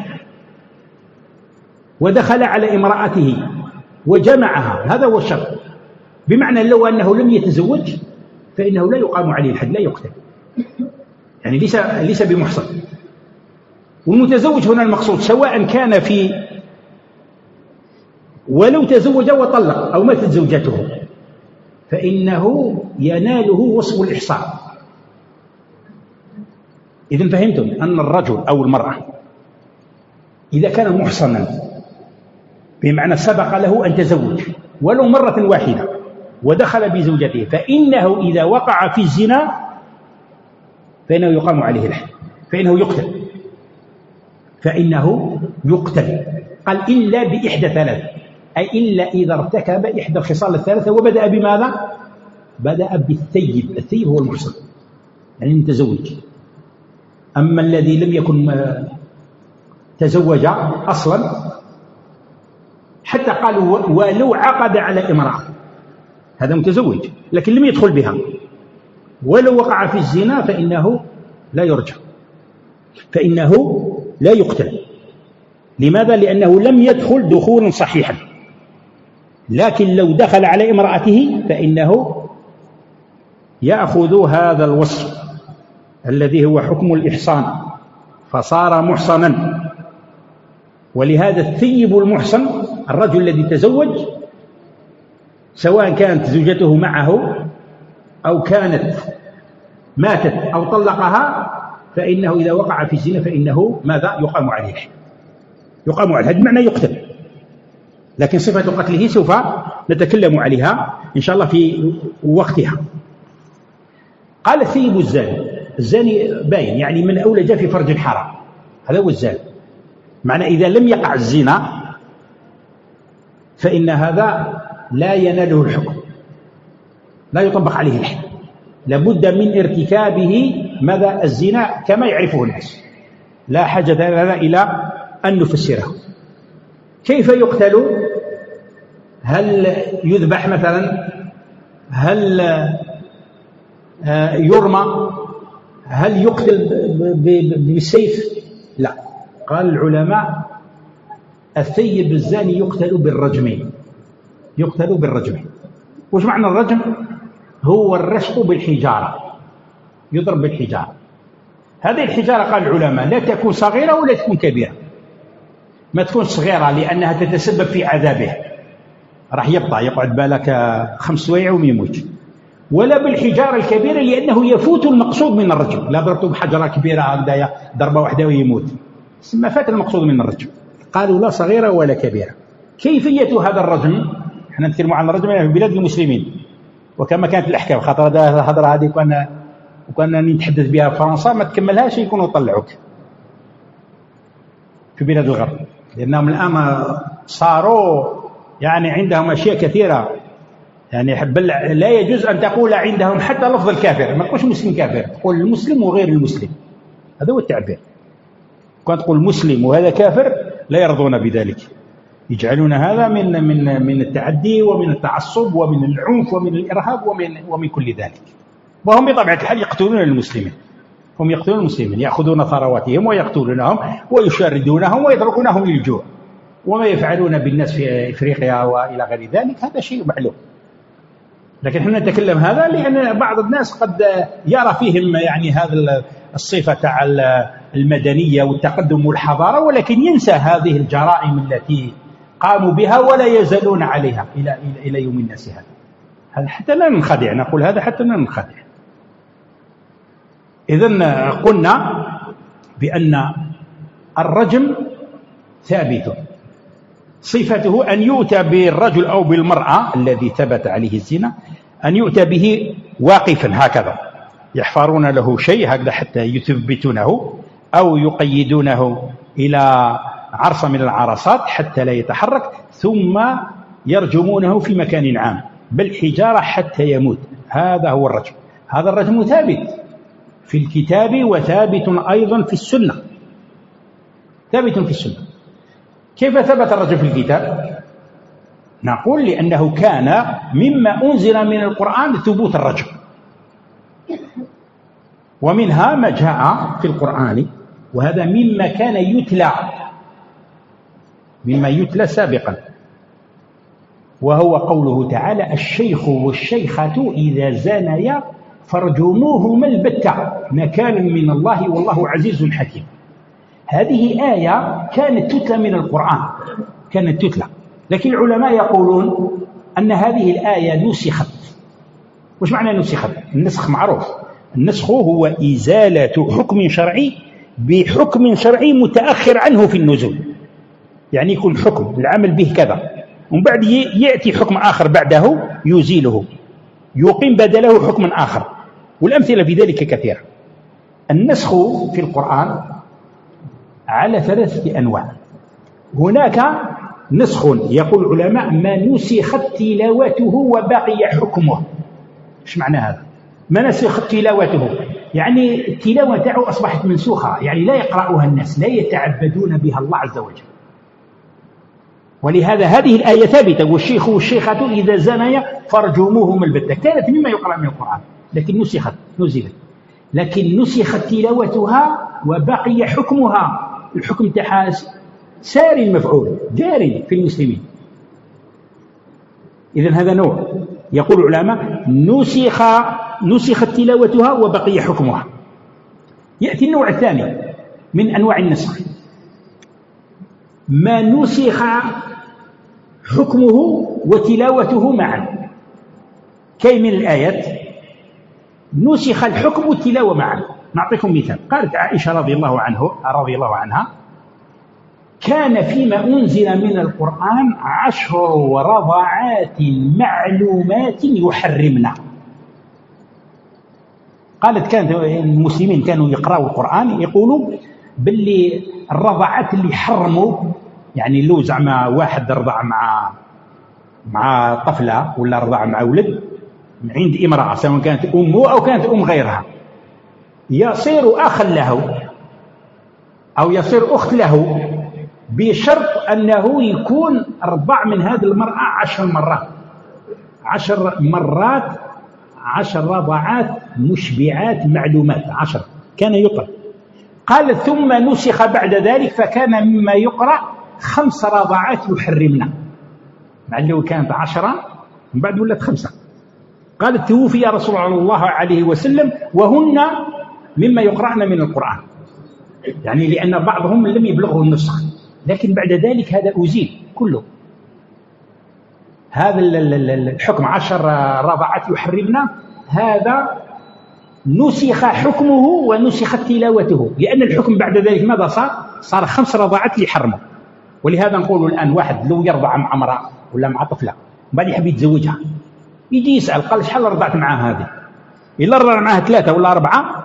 ودخل على امرأته وجمعها، هذا هو الشرط. بمعنى لو أنه لم يتزوج فإنه لا يقام عليه الحد، لا يقتل، يعني ليس ليس بمحصن. والمتزوج هنا المقصود سواء كان في ولو تزوج وطلق أو ماتت زوجته فإنه يناله وصف الإحصان. إذن فهمتم أن الرجل أو المرأة إذا كان محصنا بمعنى سبق له أن تزوج ولو مرة واحدة ودخل بزوجته، فإنه إذا وقع في الزنا فإنه يقام عليه الحد، فإنه يقتل فإنه يقتل قال إلا بإحدى ثلاث، أي إلا إذا ارتكب إحدى الخصال الثلاثة. وبدأ بماذا؟ بدأ بالثيب. الثيب هو المحصن يعني المتزوج. أما الذي لم يكن تزوج أصلا حتى قالوا ولو عقد على امرأة، هذا متزوج لكن لم يدخل بها، ولو وقع في الزنا فإنه لا يرجع، فإنه لا يقتل. لماذا؟ لأنه لم يدخل دخولا صحيحا. لكن لو دخل على امرأته فإنه يأخذ هذا الوصف الذي هو حكم الإحصان فصار محصنا. ولهذا الثيب المحصن الرجل الذي تزوج سواء كانت زوجته معه أو كانت ماتت أو طلقها، فإنه إذا وقع في الزنا فإنه ماذا؟ يقام عليه الحد. يقام عليه الحد معنى يقتل، لكن صفة قتله سوف نتكلم عليها إن شاء الله في وقتها. قال الثيب الزاني، الزاني باين يعني من أولج في فرج حرام، هذا هو الزاني. معنى إذا لم يقع الزنا فإن هذا لا يناله الحكم، لا يطبق عليه الحد، لابد من ارتكابه ماذا؟ الزنا كما يعرفه الناس، لا حاجة لنا إلى أن نفسره. كيف يقتل؟ هل يذبح مثلا؟ هل يرمى؟ هل يقتل بالسيف؟ لا. قال العلماء الثيب الزاني يقتل بالرجم، يقتل بالرجم. وش معنى الرجم؟ هو الرشق بالحجارة، يضرب بالحجارة. هذه الحجارة قال العلماء لا تكون صغيرة ولا تكون كبيرة. ما تكون صغيرة لأنها تتسبب في عذابه، راح يبطأ يقعد بالك خمس سوايع ويموت. ولا بالحجارة الكبيرة لأنه يفوت المقصود من الرجم، لا ضربته بحجرة كبيرة هكذا ضربة واحدة ويموت، ما فات المقصود من الرجم. قالوا لا صغيرة ولا كبيرة. كيفية هذا الرجم؟ احنا نتكلم عن الرجم في بلاد المسلمين وكما كانت الأحكام، خاطر هذا الهضرة هذه كنا وكنا نتحدث بها في فرنسا ما تكملهاش يكونوا طلعوك في بلاد الغرب، لأنهم الآن صاروا يعني عندهم أشياء كثيرة، يعني بل لا يجوز أن تقول عندهم حتى لفظ الكافر، ما تقولش مسلم كافر، تقول المسلم وغير المسلم، هذا هو التعبير. كنت تقول مسلم وهذا كافر لا يرضون بذلك، يجعلون هذا من من من التعدي ومن التعصب ومن العنف ومن الإرهاب ومن ومن كل ذلك. وهم بطبيعة الحال يقتلون المسلمين، هم يقتلون المسلمين، يأخذون ثرواتهم ويقتلونهم ويشردونهم ويتركونهم للجوع، وما يفعلون بالناس في إفريقيا وإلى غير ذلك هذا شيء معلوم. لكن احنا نتكلم هذا لأن بعض الناس قد يرى فيهم يعني هذا الصفة تاع المدنية والتقدم والحضارة، ولكن ينسى هذه الجرائم التي قاموا بها ولا يزالون عليها إلى إلى يوم الناس هذا. هذا حتى لا ننخدع، نقول هذا حتى لا ننخدع. إذن قلنا بأن الرجم ثابت، صفته أن يؤتى بالرجل أو بالمرأة الذي ثبت عليه الزنا، أن يؤتى به واقفا هكذا، يحفرون له شيء هكذا حتى يثبتونه أو يقيدونه إلى عرصة من العرصات حتى لا يتحرك، ثم يرجمونه في مكان عام بالحجارة حتى يموت. هذا هو الرجم. هذا الرجم ثابت في الكتاب وثابت أيضا في السنة، ثابت في السنة. كيف ثبت الرجم في الكتاب؟ نقول لأنه كان مما أنزل من القرآن ثبوت الرجم، ومنها ما جاء في القرآن، وهذا مما كان يتلى مما يتلى سابقا، وهو قوله تعالى: الشيخ والشيخة إذا زانيا فارجموهما البتة نكالا من الله والله عزيز حكيم. هذه آية كانت تتلى من القرآن، كانت تتلى، لكن العلماء يقولون أن هذه الآية نسخت. وش معنى نسخت؟ النسخ معروف، النسخ هو إزالة حكم شرعي بحكم شرعي متأخر عنه في النزول، يعني يكون حكم العمل به كذا ومن بعد يأتي حكم آخر بعده يزيله، يقيم بدله حكم آخر، والأمثلة في ذلك كثيرة. النسخ في القرآن على ثلاثة أنواع. هناك نسخ يقول العلماء ما نسخت تلاوته وبقي حكمه. ايش معنى هذا؟ ما نسخت تلاوته يعني التلاوة تاعه أصبحت منسوخة، يعني لا يقرأها الناس، لا يتعبدون بها الله عز وجل. ولهذا هذه الآية ثابتة: والشيخ والشيخة إذا زنيا فارجموهما البتة، كانت مما يقرأ من القرآن لكن نسخت نزلت، لكن نسخت تلاوتها وبقي حكمها، الحكم تاعها ساري المفعول جاري في المسلمين. إذن هذا نوع يقول العلماء نسخ نسخت تلاوتها وبقي حكمها. يأتي النوع الثاني من أنواع النسخ: ما نسخ حكمه وتلاوته معا. كي من الآيات نسخ الحكم والتلاوة معا. نعطيكم مثال. قالت عائشة رضي الله عنه رضي الله عنها: كان فيما أنزل من القرآن عشر رضعات معلومات يحرمنا. قالت كانت المسلمين كانوا يقرأوا القرآن يقولوا باللي الرضعات اللي حرموا، يعني لو زعما واحد رضع مع مع طفلة ولا رضع مع ولد عند امرأة سواء كانت أمه أو كانت أم غيرها، يصير أخا له أو يصير أخت له بشرط أنه يكون رضع من هذه المرأة عشر مرات عشر مرات عشر رضعات مشبعات معلومات عشر كان يقرأ. قال ثم نسخ بعد ذلك فكان مما يقرأ خمس رضعات يحرمنا، مع أنه كانت عشرة من بعد ولت خمسة. قالت توفي رسول الله عليه وسلم وهن مما يقرأن من القرآن، يعني لأن بعضهم لم يبلغه النسخ، لكن بعد ذلك هذا أزيل كله. هذا الحكم عشر رضعات يحرمنا هذا نسخ حكمه ونسخت تلاوته، لأن الحكم بعد ذلك ماذا صار؟ صار خمس رضعات يحرمه. ولهذا نقول الآن واحد لو يرضع مع امرأة ولا مع طفلة بعد يحب يتزوجها، يجي يسأل قال شحال رضعت معها هذه؟ إلا رضع معها ثلاثة ولا أربعة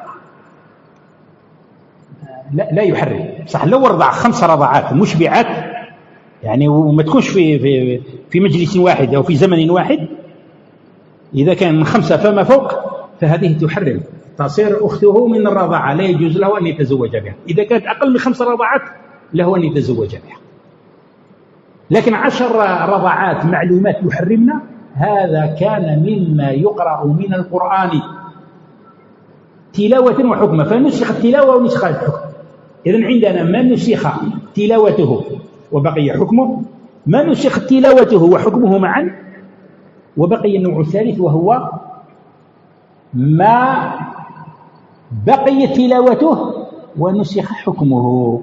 لا, لا يحرم. صح لو رضع خمس رضعات مشبعات يعني وما تكونش في, في, في مجلس واحد أو في زمن واحد، إذا كان من خمسة فما فوق فهذه تحرم، تصير أخته من الرضاعة، لا يجوز له أن يتزوج بها. إذا كانت أقل من خمس رضعات له أن يتزوج بها. لكن عشر رضعات معلومات يحرمنا، هذا كان مما يقرأ من القرآن تلاوة وحكمة، فنسخ التلاوة ونسخ الحكم. إذن عندنا ما نسخ تلاوته وبقي حكمه، ما نسخ تلاوته وحكمه معا، وبقي النوع الثالث وهو ما بقي تلاوته ونسخ حكمه.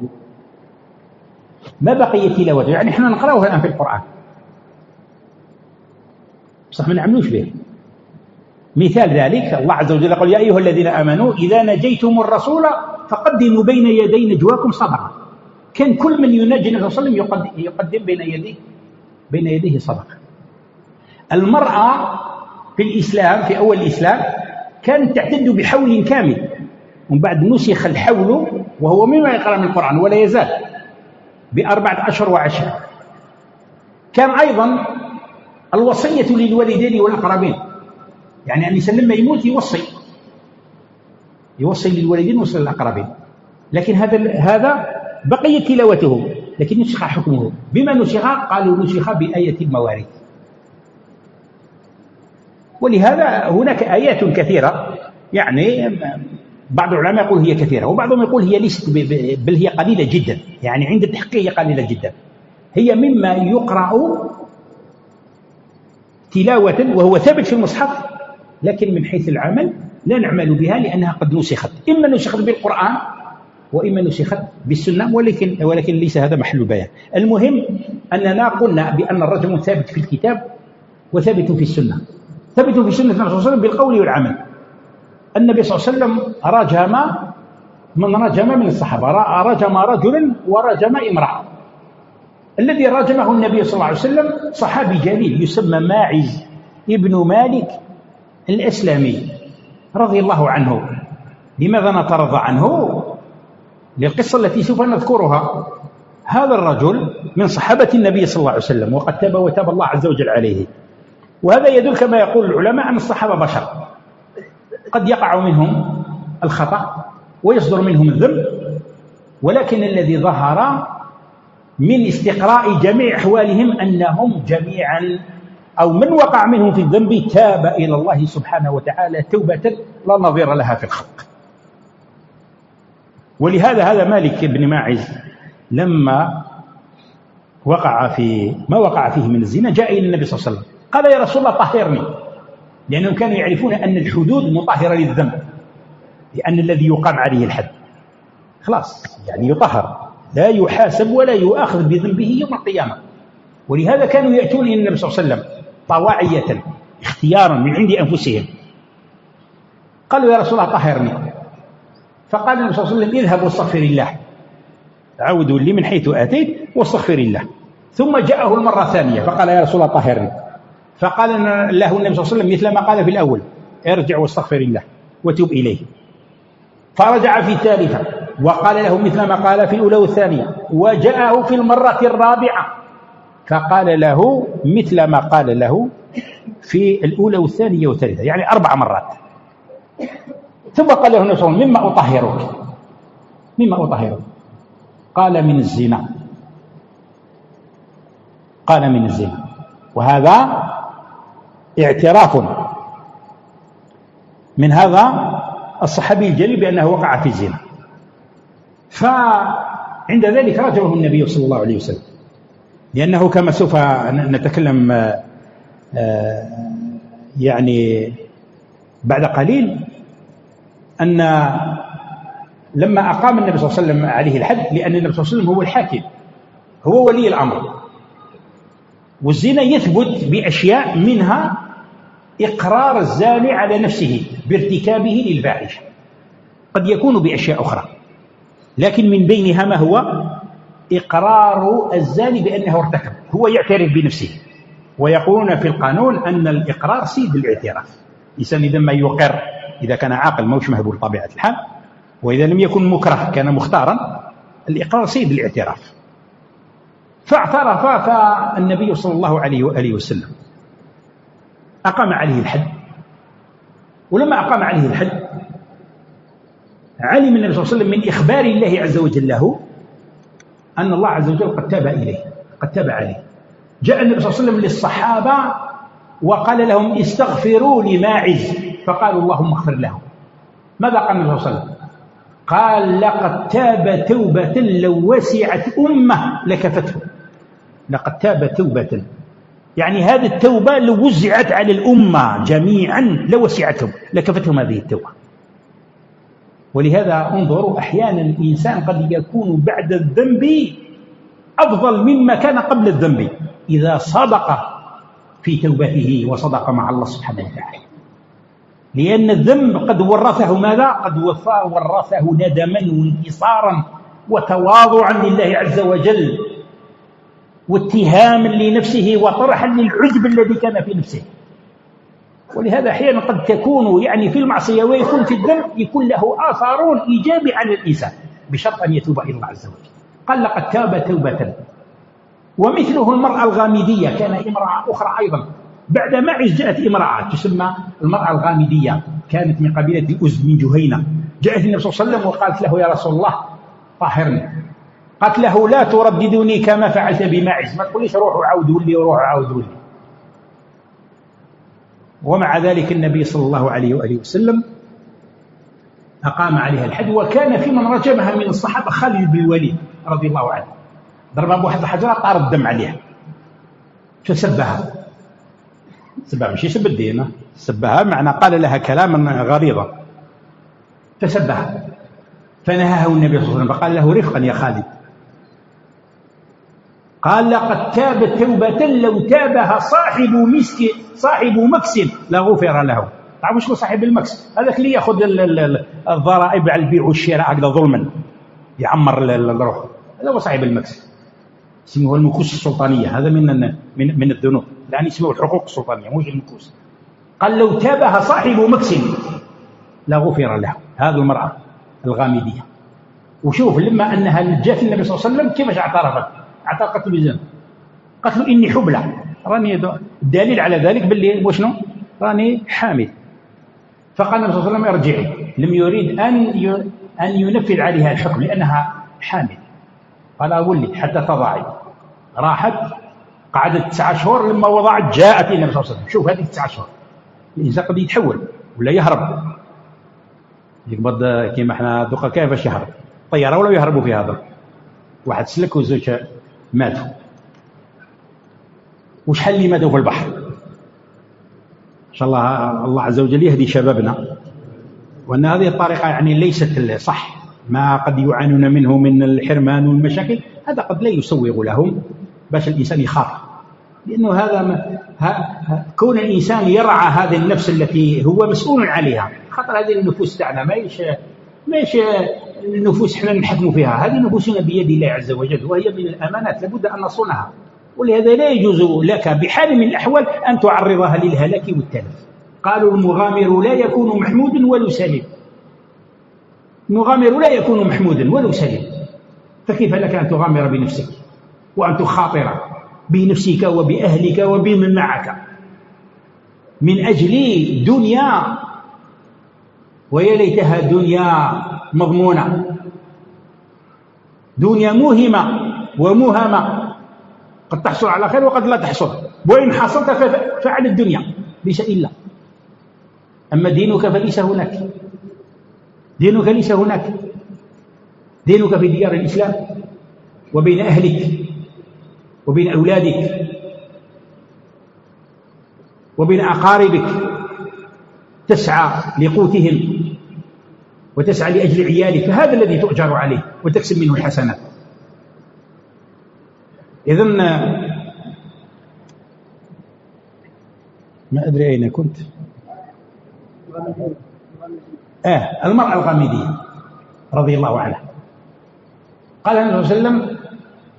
ما بقي تلاوته يعني احنا نقرأه الآن في القرآن صح ما نعملوش به. مثال ذلك الله عز وجل يقول: يا أيها الذين آمنوا إذا نجيتم الرسول فقدموا بين يدي نجواكم صدقة. كان كل من يناجي النبي صلى الله عليه وسلم يقدم بين يديه بين يديه صدقة. المرأة في الإسلام في أول الإسلام كانت تعتد بحول كامل، ومن بعد نسخ الحول وهو مما يقرأ من القرآن ولا يزال بأربعة أشهر وعشر. كان أيضا الوصية للوالدين والأقربين، يعني الإنسان لما يموت يوصي يوصي للوالدين ويوصي للأقربين، لكن هذا هذا بقي تلاوته لكن نسخ حكمه. بما نسخ؟ قالوا نسخ بآية المواريث. ولهذا هناك آيات كثيرة، يعني بعض العلماء يقول هي كثيرة وبعضهم يقول هي ليست بل هي قليلة جدا، يعني عند التحقيق هي قليلة جدا. هي مما يقرأ تلاوة وهو ثابت في المصحف، لكن من حيث العمل لا نعمل بها لأنها قد نسخت، إما نسخت بالقرآن وإما نسخت بالسنة، ولكن ولكن ليس هذا محل البيان. المهم أننا قلنا بأن الرجم ثابت في الكتاب وثابت في السنة. ثابت في السنة النبي صلى الله عليه وسلم بالقول والعمل. النبي صلى الله عليه وسلم رجم من رجم من الصحابة، رجم رجلا ورجم امرأة. الذي رجمه النبي صلى الله عليه وسلم صحابي جليل يسمى ماعز ابن مالك الأسلمي رضي الله عنه. لماذا نترضى عنه؟ للقصة التي سوف نذكرها. هذا الرجل من صحابة النبي صلى الله عليه وسلم، وقد تاب وتاب الله عز وجل عليه. وهذا يدل كما يقول العلماء أن الصحابة بشر، قد يقع منهم الخطأ ويصدر منهم الذنب، ولكن الذي ظهر من استقراء جميع أحوالهم أنهم جميعا أو من وقع منهم في الذنب تاب إلى الله سبحانه وتعالى توبة لا نظير لها في الخلق. ولهذا هذا مالك بن ماعز لما وقع في ما وقع فيه من الزنا جاء إلى النبي صلى الله عليه وسلم قال: يا رسول الله طهرني، لأنهم كانوا يعرفون أن الحدود مطهرة للذنب، لأن الذي يقام عليه الحد خلاص يعني يطهر، لا يحاسب ولا يؤاخذ بذنبه يوم القيامة. ولهذا كانوا يأتون إلى النبي صلى الله عليه وسلم طواعية اختيارا من عند أنفسهم، قالوا: يا رسول الله طهرني. فقال النبي صلى الله عليه وسلم: اذهب واستغفر الله، عودوا لي من حيث آتيت واستغفر الله. ثم جاءه المرة الثانية فقال: يا رسول الله طهرني. فقال له النبي صلى الله عليه وسلم مثل ما قال في الأول: ارجع واستغفر الله وتوب إليه. فرجع في الثالثة وقال له مثل ما قال في الأولى والثانية، وجاءه في المرة الرابعة فقال له مثل ما قال له في الأولى والثانية والثالثة، يعني أربع مرات. ثم قال له النبي صلى الله عليه وسلم: مما أطهرك؟ مما أطهرك؟ قال: من الزنا. قال: من الزنا. وهذا اعتراف من هذا الصحابي الجليل بأنه وقع في الزنا. فعند ذلك رجمه النبي صلى الله عليه وسلم، لأنه كما سوف نتكلم يعني بعد قليل أن لما أقام النبي صلى الله عليه وسلم عليه الحد، لأن النبي صلى الله عليه وسلم هو الحاكم، هو ولي الأمر، والزنا يثبت بأشياء منها إقرار الزاني على نفسه بارتكابه للفاحشة، قد يكون بأشياء أخرى، لكن من بينها ما هو إقرار الزاني بأنه ارتكب، هو يعترف بنفسه، ويقولون في القانون أن الإقرار سيد الاعتراف. الإنسان إذا ما يقر، إذا كان عاقل موش مهبول طبيعة الحال، وإذا لم يكن مكره كان مختارا، الإقرار سيد الاعتراف. فاعترف، فالنبي صلى الله عليه وآله وسلم أقام عليه الحد. ولما أقام عليه الحد علم النبي صلى الله عليه وسلم من إخبار الله عز وجل له أن الله عز وجل قد تاب إليه، قد تاب عليه. جاء النبي صلى الله عليه وسلم للصحابة وقال لهم استغفروا لماعز، فقالوا اللهم اغفر له. ماذا قال النبي صلى الله عليه وسلم؟ قال لقد تاب توبة لو وسعت أمة لكفته. لقد تاب توبة، يعني هذه التوبة لو وزعت على الأمة جميعا لوسعتهم، لكفتهم هذه التوبة. ولهذا انظروا، أحيانا الإنسان قد يكون بعد الذنب أفضل مما كان قبل الذنب إذا صدق في توبته وصدق مع الله سبحانه وتعالى، لأن الذنب قد ورثه ماذا؟ قد ورثه ندما وانتصارا وتواضعا لله عز وجل، واتهاما لنفسه وطرحا للعجب الذي كان في نفسه. ولهذا أحيانا قد تكون يعني في المعصية ويكون في الذنب يكون له آثار إيجابي على الإنسان بشرط أن يتوب إلى الله عز وجل. قال لقد تاب توبة. ومثله المرأة الغامدية، كان امرأة أخرى أيضا بعد معز جاءت امرأة تسمى المرأة الغامدية، كانت من قبيلة الأزد من جهينة. جاءت النبي صلى الله عليه وسلم وقالت له يا رسول الله طهرني. قالت له لا ترددني كما فعلت بمعز، ما تقوليش روحوا عودوا لي وروحوا عودوا لي. ومع ذلك النبي صلى الله عليه وآله وسلم أقام عليها الحد. وكان في من رجمها من الصحابة خالد بن الوليد رضي الله عنه، ضربها بواحد الحجرة طار الدم عليها، فسبها. سبها مش يسب الدين، سبها معنى قال لها كلاما غليظا فسبها. فنهاه النبي صلى الله عليه وسلم فقال له رفقا يا خالد. قال لقد تاب توبة لو تابها صاحب مسك صاحب مكس لغفر له. تعرفوا شنو صاحب المكس؟ هذاك اللي ياخذ الضرائب على البيع والشراء هكذا ظلما يعمر الروح، هذا هو صاحب المكس. اسمه المكوس السلطانية، هذا من من من الذنوب، يعني اسمه الحقوق السلطانية مش المكوس. قال لو تابها صاحب مكس لغفر له. هذه المرأة الغامدية. وشوف لما أنها جاءت النبي صلى الله عليه وسلم كيفاش اعترفت؟ اعترفت بذنب، قالت له إني حبلى، راني الدليل على ذلك باللي وشنو؟ راني حامل. فقال النبي صلى الله عليه وسلم ارجعي، لم يريد أن أن ينفذ عليها الحكم لأنها حامل. قال أولي حتى تضعي. راحت قعدت تسعة أشهر، لما وضعت جاءت إلى النبي صلى الله عليه وسلم. شوف هذه تسعة أشهر الإنسان قد يتحول ولا يهرب، يقبض كيما احنا دوكا كيفاش يهرب؟ طيارة ولا يهربوا في هذا؟ واحد سلك وزوج ماتوا، وشحال اللي ماتوا في البحر. إن شاء الله الله عز وجل يهدي شبابنا، وأن هذه الطريقة يعني ليست صح. ما قد يعانون منه من الحرمان والمشاكل هذا قد لا يسوغ لهم باش الإنسان يخاف، لأنه هذا ما ها كون الإنسان يرعى هذه النفس التي هو مسؤول عليها. خاطر هذه النفوس تاعنا ماهيش ماهيش النفوس احنا نحكموا فيها، هذه نفوسنا بيد الله عز وجل، وهي من الأمانات لابد أن نصونها. ولهذا لا يجوز لك بحال من الأحوال أن تعرضها للهلاك والتلف. قالوا المغامر لا يكون محمودا ولو سليم. المغامر لا يكون محمودا ولو سليم، فكيف لك أن تغامر بنفسك وأن تخاطر بنفسك وبأهلك وبمن معك من أجل دنيا، ويا ليتها دنيا مضمونة، دنيا موهمة وموهمة، قد تحصل على خير وقد لا تحصل، وإن حصلت فعل الدنيا ليس إلا. أما دينك فليس هناك، دينك ليس هناك، دينك في ديار الإسلام وبين أهلك وبين أولادك وبين أقاربك، تسعى لقوتهم وتسعى لأجل عيالك، فهذا الذي تؤجر عليه وتكسب منه الحسنات. إذن ما أدري أين كنت. آه المرأة الغامدية رضي الله عنها. قال النبي صلى الله عليه وسلم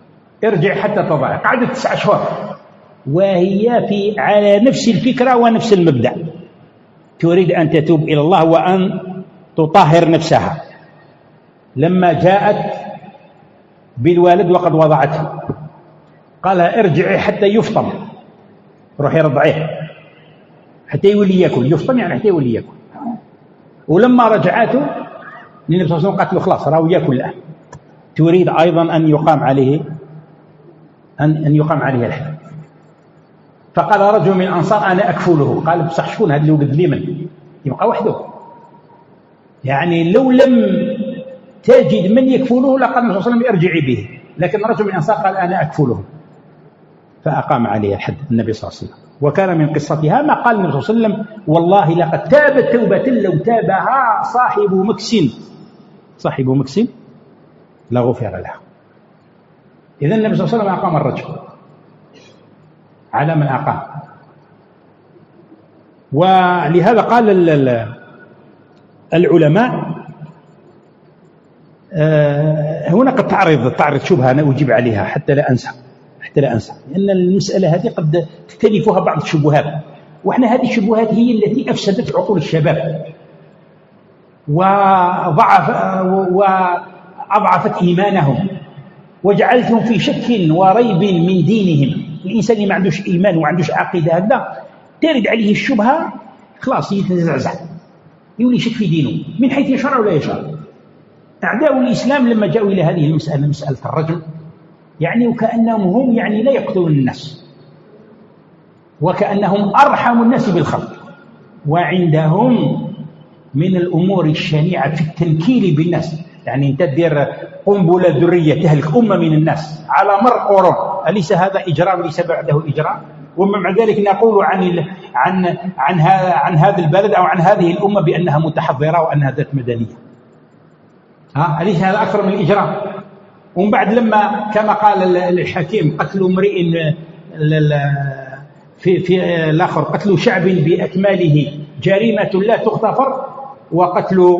ارجع حتى تضع. قعدت تسع أشهر وهي في على نفس الفكرة ونفس المبدأ، تريد أن تتوب إلى الله وأن تطهر نفسها. لما جاءت بالوالد وقد وضعته قال ارجعي حتى يفطم، روحي رضعيه حتى يولي يأكل. يفطم يعني حتى يولي يأكل. ولما رجعته النبي صلى الله عليه وسلم قالت له خلاص راهو يأكل الآن، تريد أيضا أن يقام عليه أن أن يقام عليه الحد. فقال رجل من الأنصار أنا أكفله. قال بصح شكون هذا الولد لمن يبقى وحده؟ يعني لو لم تجد من يكفله لقال النبي صلى الله عليه وسلم ارجعي به، لكن رجل من الأنصار قال أنا أكفله، فأقام عليه الحد النبي صلى الله عليه وسلم. وكان من قصتها ما قال النبي صلى الله عليه وسلم والله لقد تابت توبة لو تابها صاحب مكس صاحب مكس لغفر له. إذن النبي صلى الله عليه وسلم أقام الرجل على من أقام. ولهذا قال العلماء هنا قد تعرض تعرض شبهة أنا أجيب عليها حتى لا أنسى حتى لا أنسى لأن المسألة هذه قد تختلفها بعض الشبهات، وإحنا هذه الشبهات هي التي أفسدت عقول الشباب وضعف وأضعفت إيمانهم وجعلتهم في شك وريب من دينهم. الإنسان اللي ما عندوش إيمان وما عندوش عقيدة هذا ترد عليه الشبهة خلاص يتزعزع يولي يشك في دينه من حيث يشرع ولا يشرع. أعداء الإسلام لما جاءوا إلى هذه المسألة مسألة الرجل يعني وكأنهم هم يعني لا يقتلون الناس وكأنهم أرحم الناس بالخلق، وعندهم من الأمور الشنيعة في التنكيل بالناس. يعني أنت تدير قنبلة ذرية تهلك أمة من الناس على مر قرون، أليس هذا إجرام ليس بعده إجرام؟ ومع ذلك نقول عن عن عن هذا عن هذا البلد أو عن هذه الأمة بأنها متحضرة وأنها ذات مدنية. ها أليس هذا أكثر من الإجرام؟ ومن بعد لما كما قال الحكيم قتل امرئ في في الآخر قتل شعب بأكمله جريمة لا تغتفر، وقتل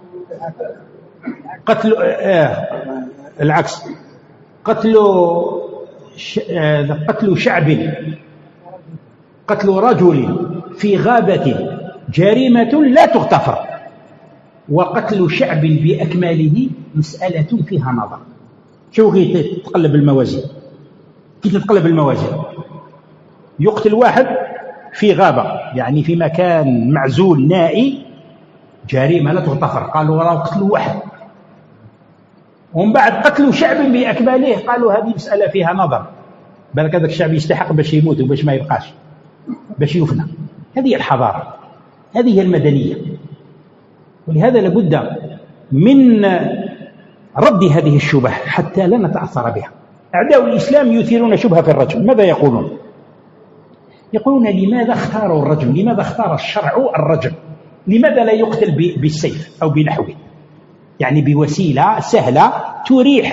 قتل آه العكس قتل ش آه قتل شعب قتل رجل في غابة جريمة لا تغتفر، وقتل شعب بأكمله مسألة فيها نظر. شو كي تقلب الموازين كي تتقلب الموازين يقتل واحد في غابة يعني في مكان معزول نائي جريمة لا تغتفر، قالوا راه قتلوا واحد. ومن بعد قتلوا شعب بأكمله قالوا هذه مسألة فيها نظر، بالك هذاك الشعب يستحق باش يموت وباش ما يبقاش باش يفنى. هذه الحضارة، هذه المدنية. ولهذا لابد من رد هذه الشبه حتى لا نتأثر بها. أعداء الإسلام يثيرون شبهة في الرجل. ماذا يقولون؟ يقولون لماذا اختاروا الرجل؟ لماذا اختار الشرع الرجل؟ لماذا لا يقتل بالسيف أو بنحوه؟ يعني بوسيلة سهلة تريح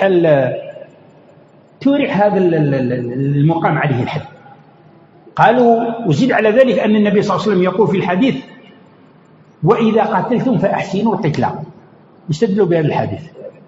تريح هذا المقام عليه الحد. قالوا وزيد على ذلك أن النبي صلى الله عليه وسلم يقول في الحديث وإذا قتلتم فأحسنوا القتلى، يستدلوا بهذا الحديث.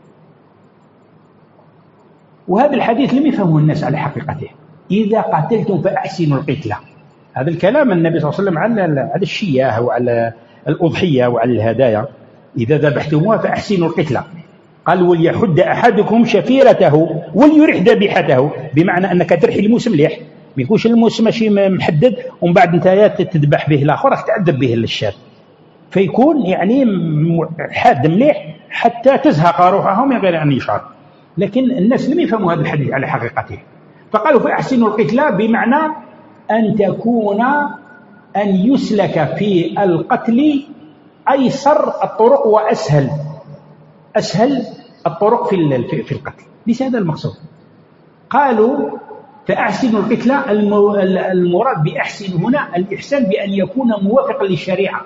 وهذا الحديث لم يفهمه الناس على حقيقته. إذا قتلتم فأحسنوا القتلى، هذا الكلام النبي صلى الله عليه وسلم على على الشياه وعلى الأضحية وعلى الهدايا. إذا ذبحتموها فأحسنوا القتلى. قال وليحد أحدكم شفيرته وليرح ذبيحته، بمعنى أنك ترحي الموسم مليح، ما يكونش الموسم ماشي محدد ومن بعد انت تذبح به الآخر راح تعذب به للشاب، فيكون يعني حاد مليح حتى تزهق روحهم من غير أن يشعر. لكن الناس لم يفهموا هذا الحديث على حقيقته، فقالوا فأحسنوا القتلى بمعنى أن تكون أن يسلك في القتل أيسر الطرق وأسهل أسهل الطرق في في القتل، ليس هذا المقصود. قالوا فأحسنوا القتلى، المراد بأحسن هنا الإحسان بأن يكون موافقا للشريعة،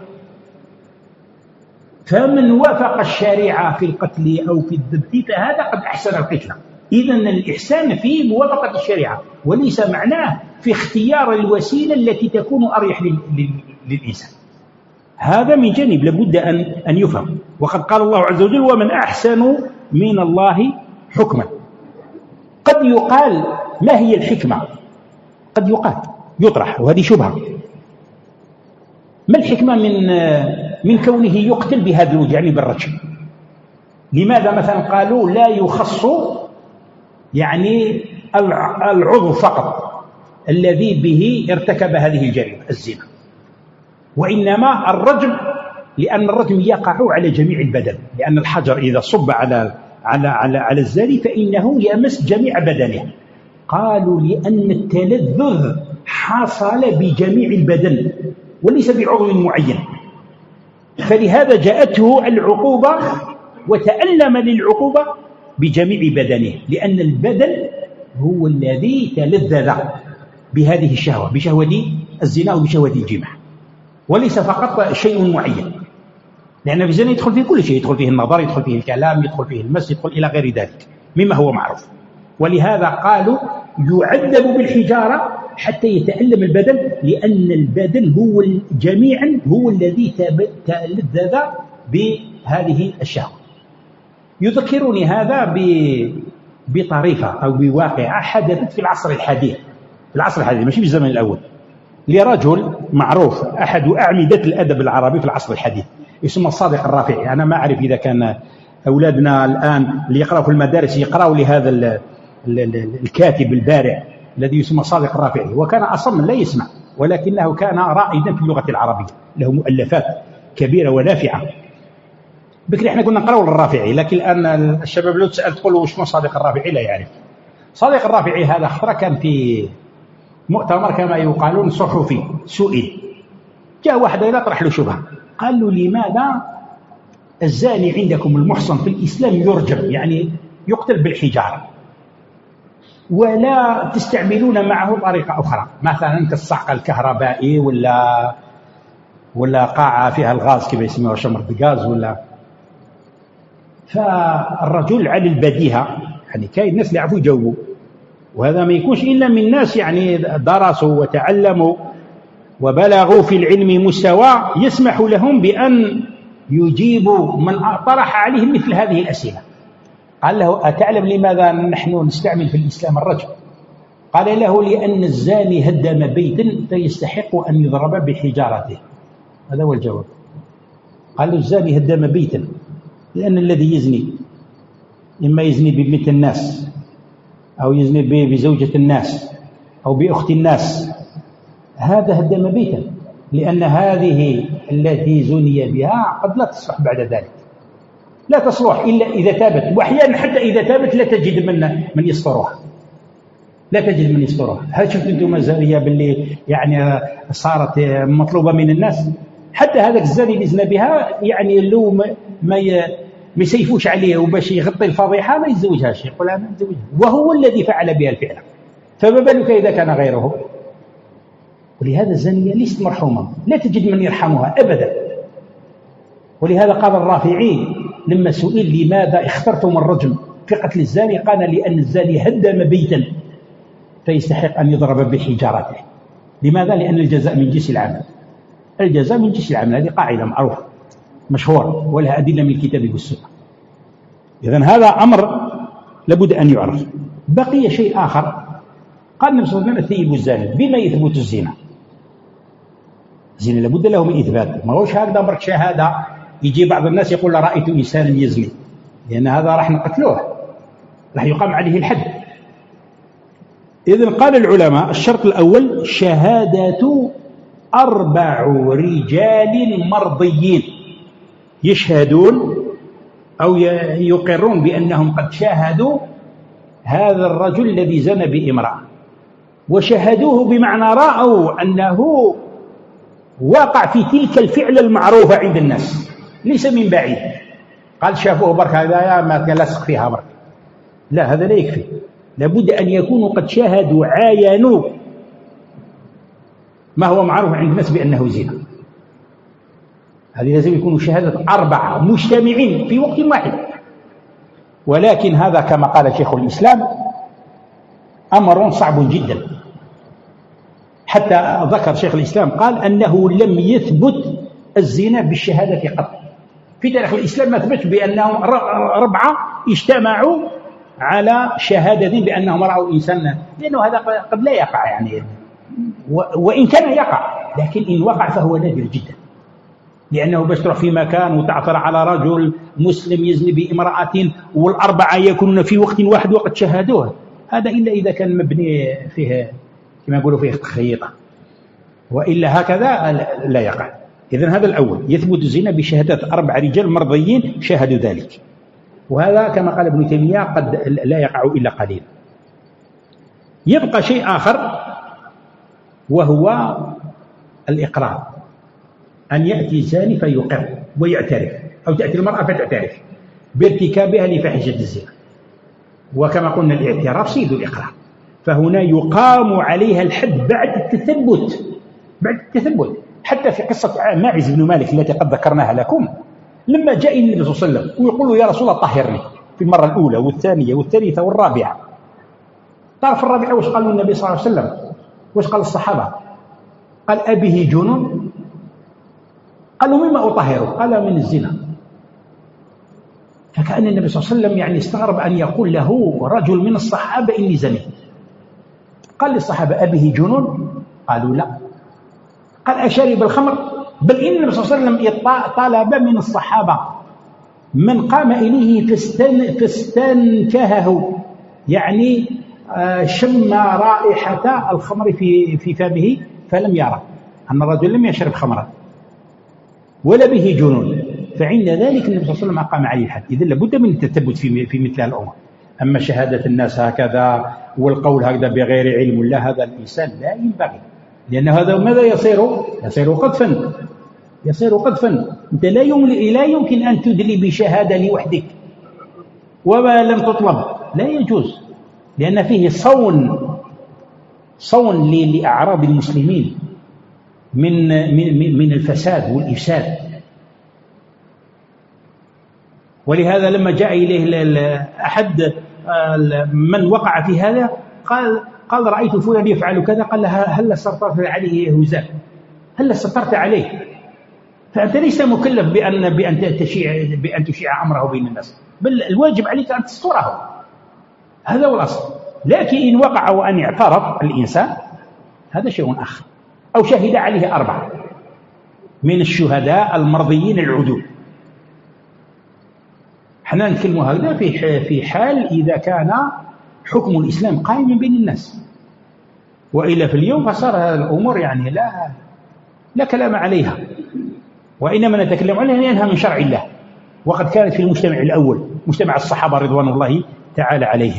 فمن وافق الشريعة في القتل أو في الذبح فهذا قد أحسن القتلى. إذن الإحسان في موافقة الشريعة وليس معناه في اختيار الوسيلة التي تكون أريح للإنسان. هذا من جانب لابد أن أن يفهم. وقد قال الله عز وجل ومن أحسن من الله حكما. قد قد يقال ما هي الحكمة؟ قد يقال يطرح، وهذه شبهة، ما الحكمة من من كونه يقتل بهذا الوجه يعني بالرجم؟ لماذا مثلا قالوا لا يخص يعني العضو فقط الذي به ارتكب هذه الجريمة الزنا، وإنما الرجم، لأن الرجم يقع على جميع البدن، لأن الحجر إذا صب على على على على الزاني فإنه يمس جميع بدنه. قالوا لأن التلذذ حصل بجميع البدن وليس بعضو معين، فلهذا جاءته العقوبة وتألم للعقوبة بجميع بدنه، لأن البدن هو الذي تلذذ بهذه الشهوة، بشهوة الزنا وبشهوة الجماع، وليس فقط شيء معين، لأن في الزنا يدخل فيه كل شيء، يدخل فيه النظر، يدخل فيه الكلام، يدخل فيه المس، يدخل إلى غير ذلك مما هو معروف. ولهذا قالوا يعذب بالحجارة حتى يتألم البدن، لأن البدن هو جميعا هو الذي تلذذ بهذه الشهوة. يذكرني هذا بطريفة أو بواقعة حدثت في العصر الحديث، في العصر الحديث ماشي في الزمن الأول، لرجل معروف أحد أعمدة الأدب العربي في العصر الحديث اسمه الصادق الرافعي. أنا ما أعرف إذا كان أولادنا الآن اللي يقرأوا في المدارس يقرأوا لهذا الكاتب البارع الذي يسمى الصادق الرافعي، وكان أصلا لا يسمع ولكنه كان رائدا في اللغة العربية، له مؤلفات كبيرة ونافعة. بكري احنا كنا نقرأوا للرافعي، لكن الآن الشباب لو تسأل تقول له شنو صادق الرافعي لا يعرف. صادق الرافعي هذا خطرة كان في مؤتمر كما يقالون صحفي، سئل، جاء واحد يطرح له شبهة، قال له لماذا الزاني عندكم المحصن في الإسلام يرجم يعني يقتل بالحجارة، ولا تستعملون معه طريقة أخرى مثلا كالصعق الكهربائي ولا ولا قاعة فيها الغاز كيف يسموها شمر الغاز ولا. فالرجل على البديهة يعني كاين الناس اللي يعرفوا يجاوبوا، وهذا ما يكونش إلا من ناس يعني درسوا وتعلموا وبلغوا في العلم مستوى يسمح لهم بأن يجيبوا من طرح عليهم مثل هذه الأسئلة. قال له أتعلم لماذا نحن نستعمل في الإسلام الرجم؟ قال له لأن الزاني هدم بيتا فيستحق أن يضرب بحجارته. هذا هو الجواب. قال له الزاني هدم بيتا، لأن الذي يزني إما يزني ببنت الناس أو يزني بزوجة الناس أو بأخت الناس، هذا هدم بيتا، لأن هذه التي زني بها قد لا تصلح بعد ذلك، لا تصلح إلا إذا تابت، وأحيانا حتى إذا تابت لا تجد من من يسترها، لا تجد من يسترها. هل شفت أنتم زانية باللي يعني صارت مطلوبة من الناس؟ حتى هذاك الزاني اللي زنى بها يعني لو ما ما يسيفوش عليه وباش يغطي الفضيحة ما يتزوجهاش، يقول أنا نتزوجها، وهو الذي فعل بها الفعل، فما بالك إذا كان غيره؟ ولهذا الزانية ليست مرحومة، لا تجد من يرحمها أبدا. ولهذا قال الرافعي لما سئل لماذا اخترتم الرجم في قتل الزاني، قال لأن الزاني هدم بيتا فيستحق أن يضرب بحجارته. لماذا؟ لأن الجزاء من جنس العمل، الجزاء من جنس العمل، هذه قاعدة معروفة مشهورة ولها أدلة من الكتاب والسنة. إذن هذا أمر لابد أن يعرف. بقي شيء آخر، قال النبي صلى الله عليه وسلم الثيب الزاني، بما يثبت الزنا؟ الزنا لابد له من إثبات، ما هوش هكذا برك شهادة يجي بعض الناس يقول رأيت إنسانا يزني، لأن هذا راح نقتلوه، راح يقام عليه الحد. إذن قال العلماء الشرط الأول شهادة أربع رجال مرضيين يشهدون أو يقرون بأنهم قد شاهدوا هذا الرجل الذي زنى بامرأة، وشهدوه بمعنى رأوا أنه وقع في تلك الفعل المعروفة عند الناس ليس من بعيد. قال شافوه برك هذا ما لصق فيها برك، لا هذا لا يكفي، لابد أن يكونوا قد شاهدوا عاينوا ما هو معروف عند الناس بأنه زنا. هذه لازم يكونوا شهادة أربعة مجتمعين في وقت واحد. ولكن هذا كما قال شيخ الإسلام أمر صعب جدا، حتى ذكر شيخ الإسلام قال أنه لم يثبت الزنا بالشهادة قط في تاريخ الإسلام، ما ثبت بأنهم ربعة اجتمعوا على شهادة بأنهم رأوا إنسان، لأنه هذا قد لا يقع يعني، وإن كان يقع لكن إن وقع فهو نادر جدا، لأنه باش تروح في مكان وتعثر على رجل مسلم يزني بامرأة والأربعة يكونون في وقت واحد وقد شاهدوه، هذا إلا إذا كان مبني فيه كما يقولوا فيه تخيطة، وإلا هكذا لا يقع. إذن هذا الأول، يثبت الزنا بشهادة أربع رجال مرضيين شاهدوا ذلك، وهذا كما قال ابن تيمية قد لا يقع إلا قليل. يبقى شيء آخر وهو الإقرار، أن يأتي الزاني فيقر ويعترف، أو تأتي المرأة فتعترف بارتكابها لفاحشة الزنا، وكما قلنا الاعتراف سيد الإقرار، فهنا يقام عليها الحد بعد التثبت، بعد التثبت. حتى في قصة ماعز بن مالك التي قد ذكرناها لكم، لما جاء النبي صلى الله عليه وسلم ويقول له يا رسول الله طهرني في المرة الأولى والثانية والثالثة والرابعة، قال في الرابعة وش قال النبي صلى الله عليه وسلم؟ وش قال الصحابة؟ قال أبه جنون؟ قالوا مما أطهره؟ قال من الزنا. فكأن النبي صلى الله عليه وسلم يعني استغرب أن يقول له رجل من الصحابة إني زنيت. قال للصحابة أبه جنون؟ قالوا لا. قال أشرب الخمر؟ بل إن النبي صلى الله عليه وسلم طلب من الصحابة من قام إليه فاستن فاستنكهه، يعني شم رائحة الخمر في في فمه فلم يرى أن الرجل لم يشرب خمرا ولا به جنون، فعند ذلك النبي صلى الله عليه وسلم أقام عليه الحد. إذن لابد من التثبت في في مثل الأمور. أما شهادة الناس هكذا والقول هكذا بغير علم لا، هذا الإنسان لا ينبغي، لأن هذا ماذا يصير؟ يصير قذفا، يصير قذفا. أنت لا لا يمكن أن تدلي بشهادة لوحدك وما لم تطلب، لا يجوز، لأن فيه صون صون لأعراض المسلمين من من من الفساد والإفساد. ولهذا لما جاء إليه أحد من وقع في هذا قال قال رأيت فلان يفعل كذا، قال لها هل سترت عليه يا هزال؟ هل سترت عليه؟ فأنت ليس مكلف بأن بأن تشيع بأن تشيع أمره بين الناس، بل الواجب عليك أن تستره، هذا هو الأصل. لكن إن وقع وأن اعترف الإنسان هذا شيء آخر، أو شهد عليه أربعة من الشهداء المرضيين العدول. احنا نتكلم هذا في في حال إذا كان حكم الإسلام قائما بين الناس، وإلا في اليوم فصار الأمور يعني لا لا كلام عليها، وإنما نتكلم عنها لأنها من شرع الله، وقد كانت في المجتمع الأول مجتمع الصحابة رضوان الله تعالى عليهم.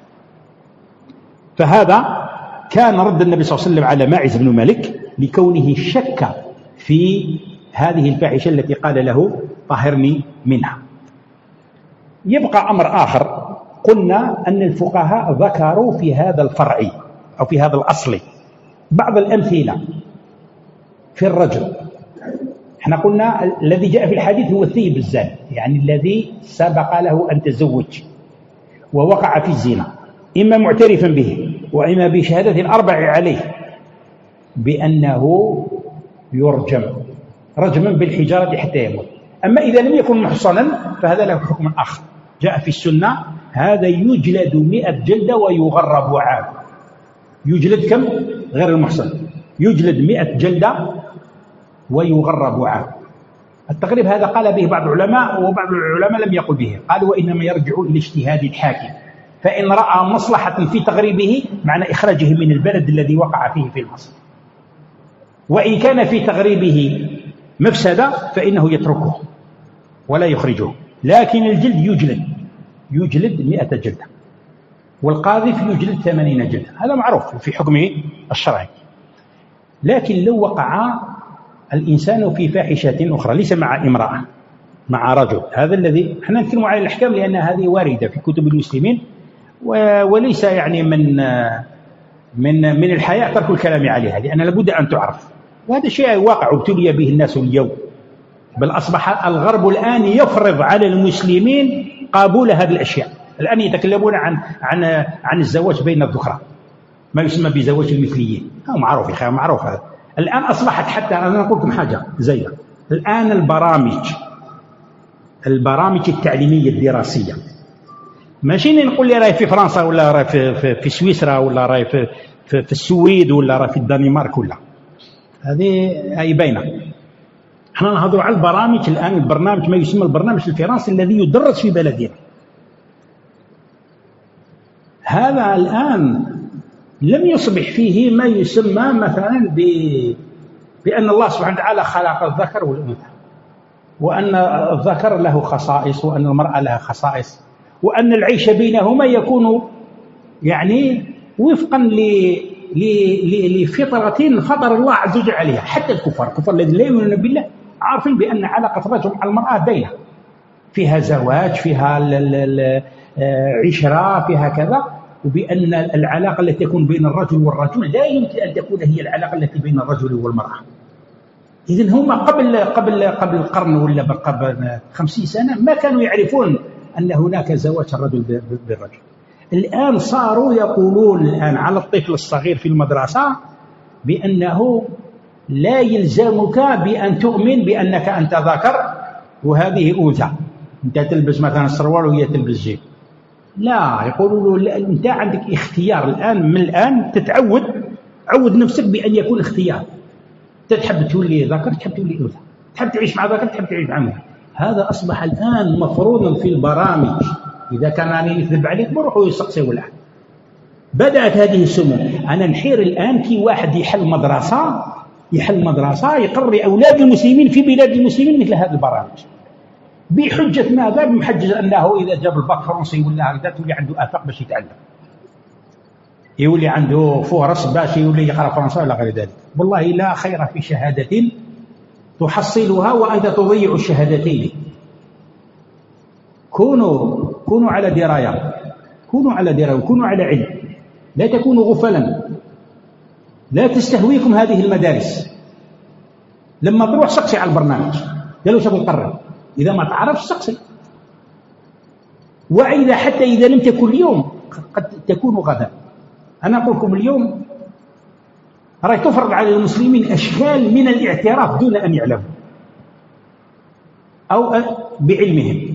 فهذا كان رد النبي صلى الله عليه وسلم على ماعز بن مالك لكونه شك في هذه الفاحشة التي قال له طهرني منها. يبقى أمر آخر، قلنا أن الفقهاء ذكروا في هذا الفرع أو في هذا الأصل بعض الأمثلة في الرجل. احنا قلنا الذي جاء في الحديث هو الثيب الزاني، يعني الذي سبق له أن تزوج ووقع في الزنا، إما معترفا به وإما بشهادة الأربع عليه بأنه يرجم رجما بالحجارة حتى يموت. أما إذا لم يكن محصنا فهذا له حكم آخر جاء في السنة، هذا يجلد مئة جلدة ويغرب عام. يجلد كم؟ غير المحصن يجلد مئة جلدة ويغرب عام. التغريب هذا قال به بعض العلماء، وبعض العلماء لم يقل به، قالوا وإنما يرجع إلى اجتهاد الحاكم، فإن رأى مصلحة في تغريبه معنى إخراجه من البلد الذي وقع فيه في المصر، وإن كان في تغريبه مفسدة فإنه يتركه ولا يخرجه. لكن الجلد يجلد يجلد مئة جلدة، والقاذف يجلد ثمانين جلدة، هذا معروف في حكمه الشرعي. لكن لو وقع الإنسان في فاحشة أخرى ليس مع امرأة، مع رجل، هذا الذي احنا نتكلم على الأحكام لأن هذه واردة في كتب المسلمين، وليس يعني من من من الحياء ترك الكلام عليها، لأن لابد أن تعرف، وهذا شيء واقع ابتلي به الناس اليوم. بل أصبح الغرب الآن يفرض على المسلمين قبول هذه الأشياء. الآن يتكلمون عن عن عن الزواج بين الذكران، ما يسمى بزواج المثليين، هذا معروف يا أخي، معروف هذا. الآن أصبحت حتى أنا أقول لكم حاجة زينة، الآن البرامج البرامج التعليمية الدراسية ماشي نقول لي راهي في فرنسا ولا راهي في, في, في سويسرا ولا راهي في, في, في السويد ولا راهي في الدنمارك ولا هذه هي باينه. احنا نهضروا على البرامج الان، البرنامج ما يسمى البرنامج الفرنسي الذي يدرس في بلدنا. هذا الان لم يصبح فيه ما يسمى مثلا ب بأن الله سبحانه وتعالى خلق الذكر والأنثى، وأن الذكر له خصائص وأن المرأة لها خصائص، وأن العيش بينهما يكون يعني وفقا لفطرة فطر الله عز وجل عليها. حتى الكفار الكفار الذين لا يؤمنون بالله عارفين بأن علاقة الرجل مع المرأة باينة، فيها زواج، فيها عشرة، فيها كذا، وبأن العلاقة التي تكون بين الرجل والرجل لا يمكن أن تكون هي العلاقة التي بين الرجل والمرأة. إذن هم قبل قبل قبل القرن ولا قبل خمسين سنة ما كانوا يعرفون أن هناك زواج الرجل بالرجل. الآن صاروا يقولون الآن على الطفل الصغير في المدرسة بأنه لا يلزمك بأن تؤمن بأنك أنت ذكر وهذه أنثى، أنت تلبس مثلا السروال وهي تلبس جيب. لا، يقولوا له أنت عندك اختيار الآن، من الآن تتعود، عود نفسك بأن يكون اختيار. تحب تولي ذكر، تحب تولي أنثى، تحب تعيش مع ذكر، تحب تعيش مع أنثى. هذا أصبح الآن مفروضا في البرامج. إذا كان أنا يكذب عليك بروحوا يسقسوا الآن. بدأت هذه السموم. أنا نحير الآن كي واحد يحل مدرسة يحل مدرسة يقري أولاد المسلمين في بلاد المسلمين مثل هذه البرامج بحجة ماذا؟ بمحجة أنه إذا جاب الباك فرنسي ولا هكذا تولي عنده آفاق باش يتعلم، يولي عنده فرص باش يولي يقرأ فرنسا ولا غير ذلك. والله لا خير في شهادة تحصلها وأنت تضيع الشهادتين. كونوا كونوا على دراية، كونوا على دراية وكونوا على علم، لا تكونوا غفلا، لا تستهويكم هذه المدارس. لما تروح سقسي على البرنامج قالوا شو تقرر، إذا ما تعرفش سقسي، وإذا حتى إذا لم تكن اليوم قد تكون غدا. أنا أقول لكم اليوم راهي تفرض على المسلمين أشكال من الاعتراف دون أن يعلموا أو بعلمهم.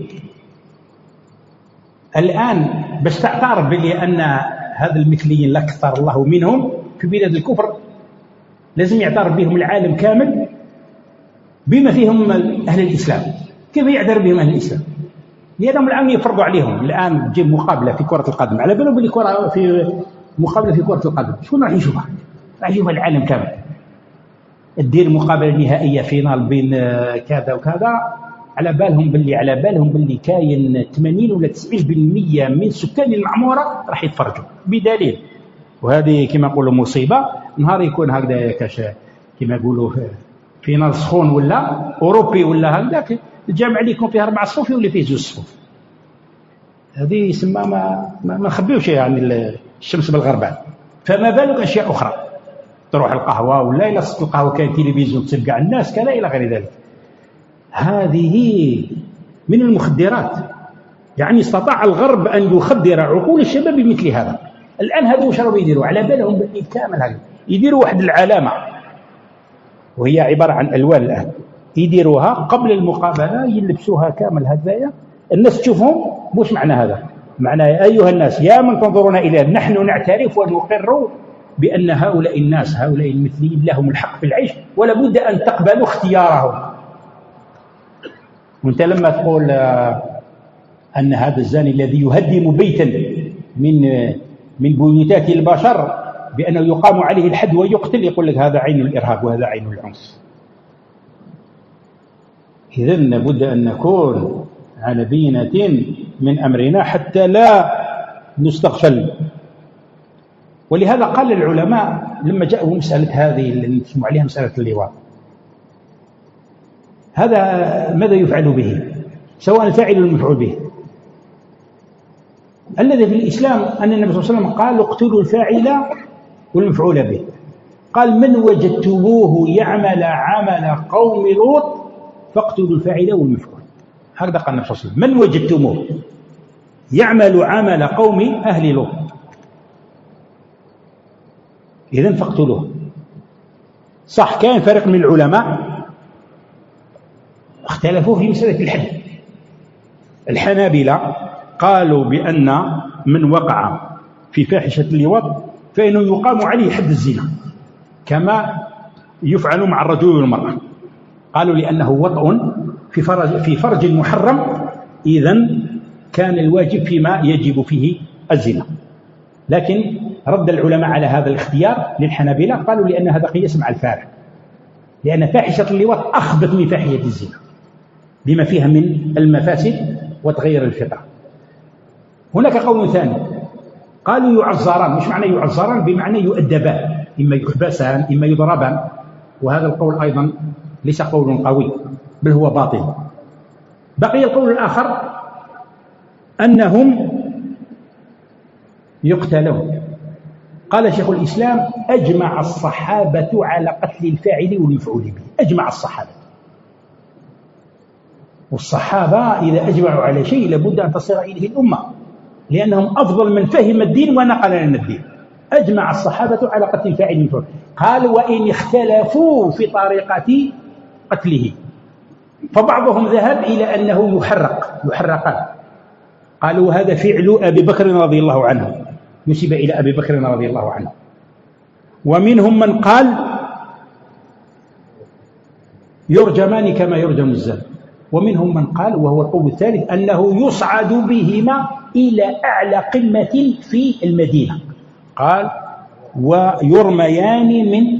الآن باش تعترف بلي أن هذا المثليين لا كثر الله منهم في بلاد الكفر لازم يعترف بهم العالم كامل بما فيهم أهل الإسلام. كيف يعترف بهم أهل الإسلام؟ لأنهم الآن يفرضوا عليهم. الآن تجيب مقابلة في كرة القدم، على بالهم بلي كرة في مقابلة في كرة القدم شكون راح يشوفها؟ راح يشوفها العالم كامل. تدير مقابلة نهائية فينال بين كذا وكذا، على بالهم باللي على بالهم باللي كاين ثمانين ولا تسعين بالمئة من سكان المعمورة راح يتفرجوا بدليل. وهذه كما نقولوا مصيبة. نهار يكون هكذا كاش كما يقولوا فينال سخون ولا أوروبي ولا هكذاك، الجامعة اللي يكون فيها أربع صفوف واللي فيه زوج صفوف، هذه يسمى ما ما نخبيوش يعني الشمس بالغربان. فما بالك أشياء أخرى، تروح القهوة ولا إلى صوت القهوة كاين تلفزيون تسمع كاع الناس كذا إلى غير ذلك. هذه من المخدرات. يعني استطاع الغرب أن يخدر عقول الشباب بمثل هذا. الآن هذو واش راهو يديروا؟ على بالهم باللي كامل هذا يديروا واحد العلامة وهي عبارة عن ألوان. الآن يديروها قبل المقابلة يلبسوها كامل هكذايا، الناس تشوفهم. واش معنى هذا؟ معنى يا أيها الناس يا من تنظرون إلينا نحن نعترف ونقر بأن هؤلاء الناس هؤلاء المثليين لهم الحق في العيش ولا بد أن تقبلوا اختيارهم. وانت لما تقول أن هذا الزاني الذي يهدم بيتا من من بيوتات البشر بأنه يقام عليه الحد ويقتل، يقول لك هذا عين الإرهاب وهذا عين العنف. إذن لابد أن نكون على بينة من أمرنا حتى لا نستغفل. ولهذا قال العلماء لما جاءوا مسألة هذه اللي نسمع عليها مسألة اللواط، هذا ماذا يفعل به؟ سواء الفاعل المفعول به. الذي في الإسلام أن النبي صلى الله عليه وسلم قال اقتلوا الفاعل والمفعول به. قال من وجدتموه يعمل عمل قوم لوط فاقتلوا الفاعل والمفعول. هكذا قال النبي صلى الله عليه وسلم، من وجدتموه يعمل عمل قوم أهل لوط إذن فاقتلوه. صح كان فرق من العلماء اختلفوا في مسألة الحد. الحنابلة قالوا بأن من وقع في فاحشة اللواط فإنه يقام عليه حد الزنا كما يفعل مع الرجل والمرأة. قالوا لأنه وطء في فرج, في فرج محرم، إذن كان الواجب فيما يجب فيه الزنا. لكن رد العلماء على هذا الاختيار للحنابلة، قالوا لأن هذا قياس مع الفارق، لأن فاحشة اللواط أخبث من فاحشة الزنا بما فيها من المفاسد وتغير الفطرة. هناك قول ثاني قالوا يعزران، مش معنى يعزران بمعنى يؤدبان، إما يحبسان إما يضربان، وهذا القول أيضا ليس قول قوي بل هو باطل. بقي القول الآخر أنهم يقتلون. قال شيخ الإسلام أجمع الصحابة على قتل الفاعل والمفعول به، أجمع الصحابة، والصحابة إذا أجمعوا على شيء لابد أن تصير إليه الأمة، لأنهم أفضل من فهم الدين ونقل لنا الدين. أجمع الصحابة على قتل الفاعل والمفعول. قال وإن اختلفوا في طريقة قتله، فبعضهم ذهب إلى أنه يحرق يحرقان، قالوا هذا فعل أبي بكر رضي الله عنه، نسب إلى أبي بكر رضي الله عنه. ومنهم من قال يرجمان كما يرجم الزاد. ومنهم من قال، وهو القول الثالث، أنه يصعد بهما إلى أعلى قمة في المدينة، قال ويرميان من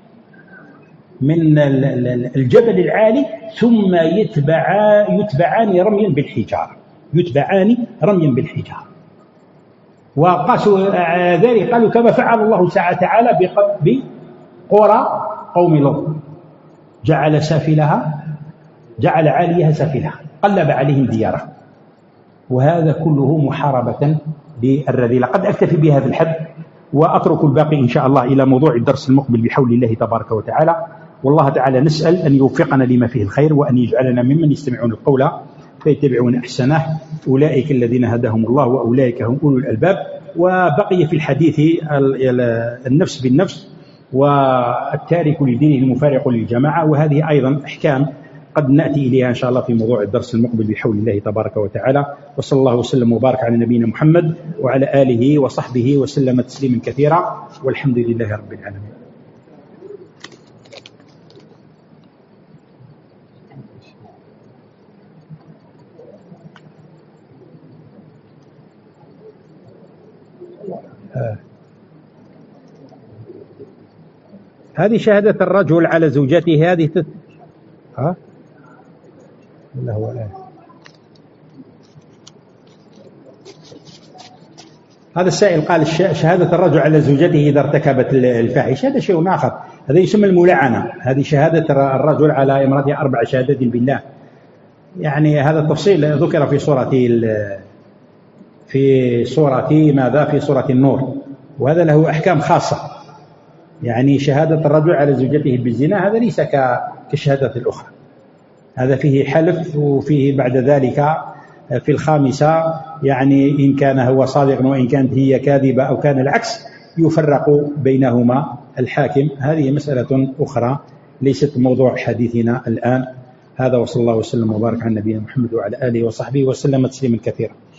من الجبل العالي ثم يتبعا يتبعان رميا بالحجارة يتبعان رميا بالحجارة. وقاسوا ذلك، قالوا كما فعل الله تعالى بقرى قوم لوط، جعل سافلها جعل عاليها سافلها قلب عليهم ديارهم. وهذا كله محاربة بالرذيلة. قد أكتفي بهذا الحد وأترك الباقي إن شاء الله إلى موضوع الدرس المقبل بحول الله تبارك وتعالى. والله تعالى نسأل أن يوفقنا لما فيه الخير، وأن يجعلنا ممن يستمعون القول فيتبعون أحسنه، أولئك الذين هداهم الله وأولئك هم أولو الألباب. وبقي في الحديث النفس بالنفس والتارك لدينه المفارق للجماعة، وهذه أيضا أحكام قد نأتي إليها إن شاء الله في موضوع الدرس المقبل بحول الله تبارك وتعالى. وصلى الله وسلم وبارك على نبينا محمد وعلى آله وصحبه وسلم تسليما كثيرا، والحمد لله رب العالمين. آه. هذه شهادة الرجل على زوجته، هذه تت... ها ولا هو آه. هذا السائل قال شهادة الرجل على زوجته إذا ارتكبت الفاحشة، هذا شيء آخر، هذا يسمى الملعنة. هذه شهادة الرجل على امرأته أربع شهادات بالله، يعني هذا التفصيل ذكر في سورة في سورة ماذا في سورة النور، وهذا له أحكام خاصة. يعني شهادة الرجل على زوجته بالزنا هذا ليس كشهادة الأخرى، هذا فيه حلف، وفيه بعد ذلك في الخامسة يعني إن كان هو صادق وإن كانت هي كاذبة أو كان العكس يفرق بينهما الحاكم. هذه مسألة أخرى ليست موضوع حديثنا الآن. هذا وصلى الله وسلم وبارك على نبينا محمد وعلى آله وصحبه وسلم تسليما كثيرا.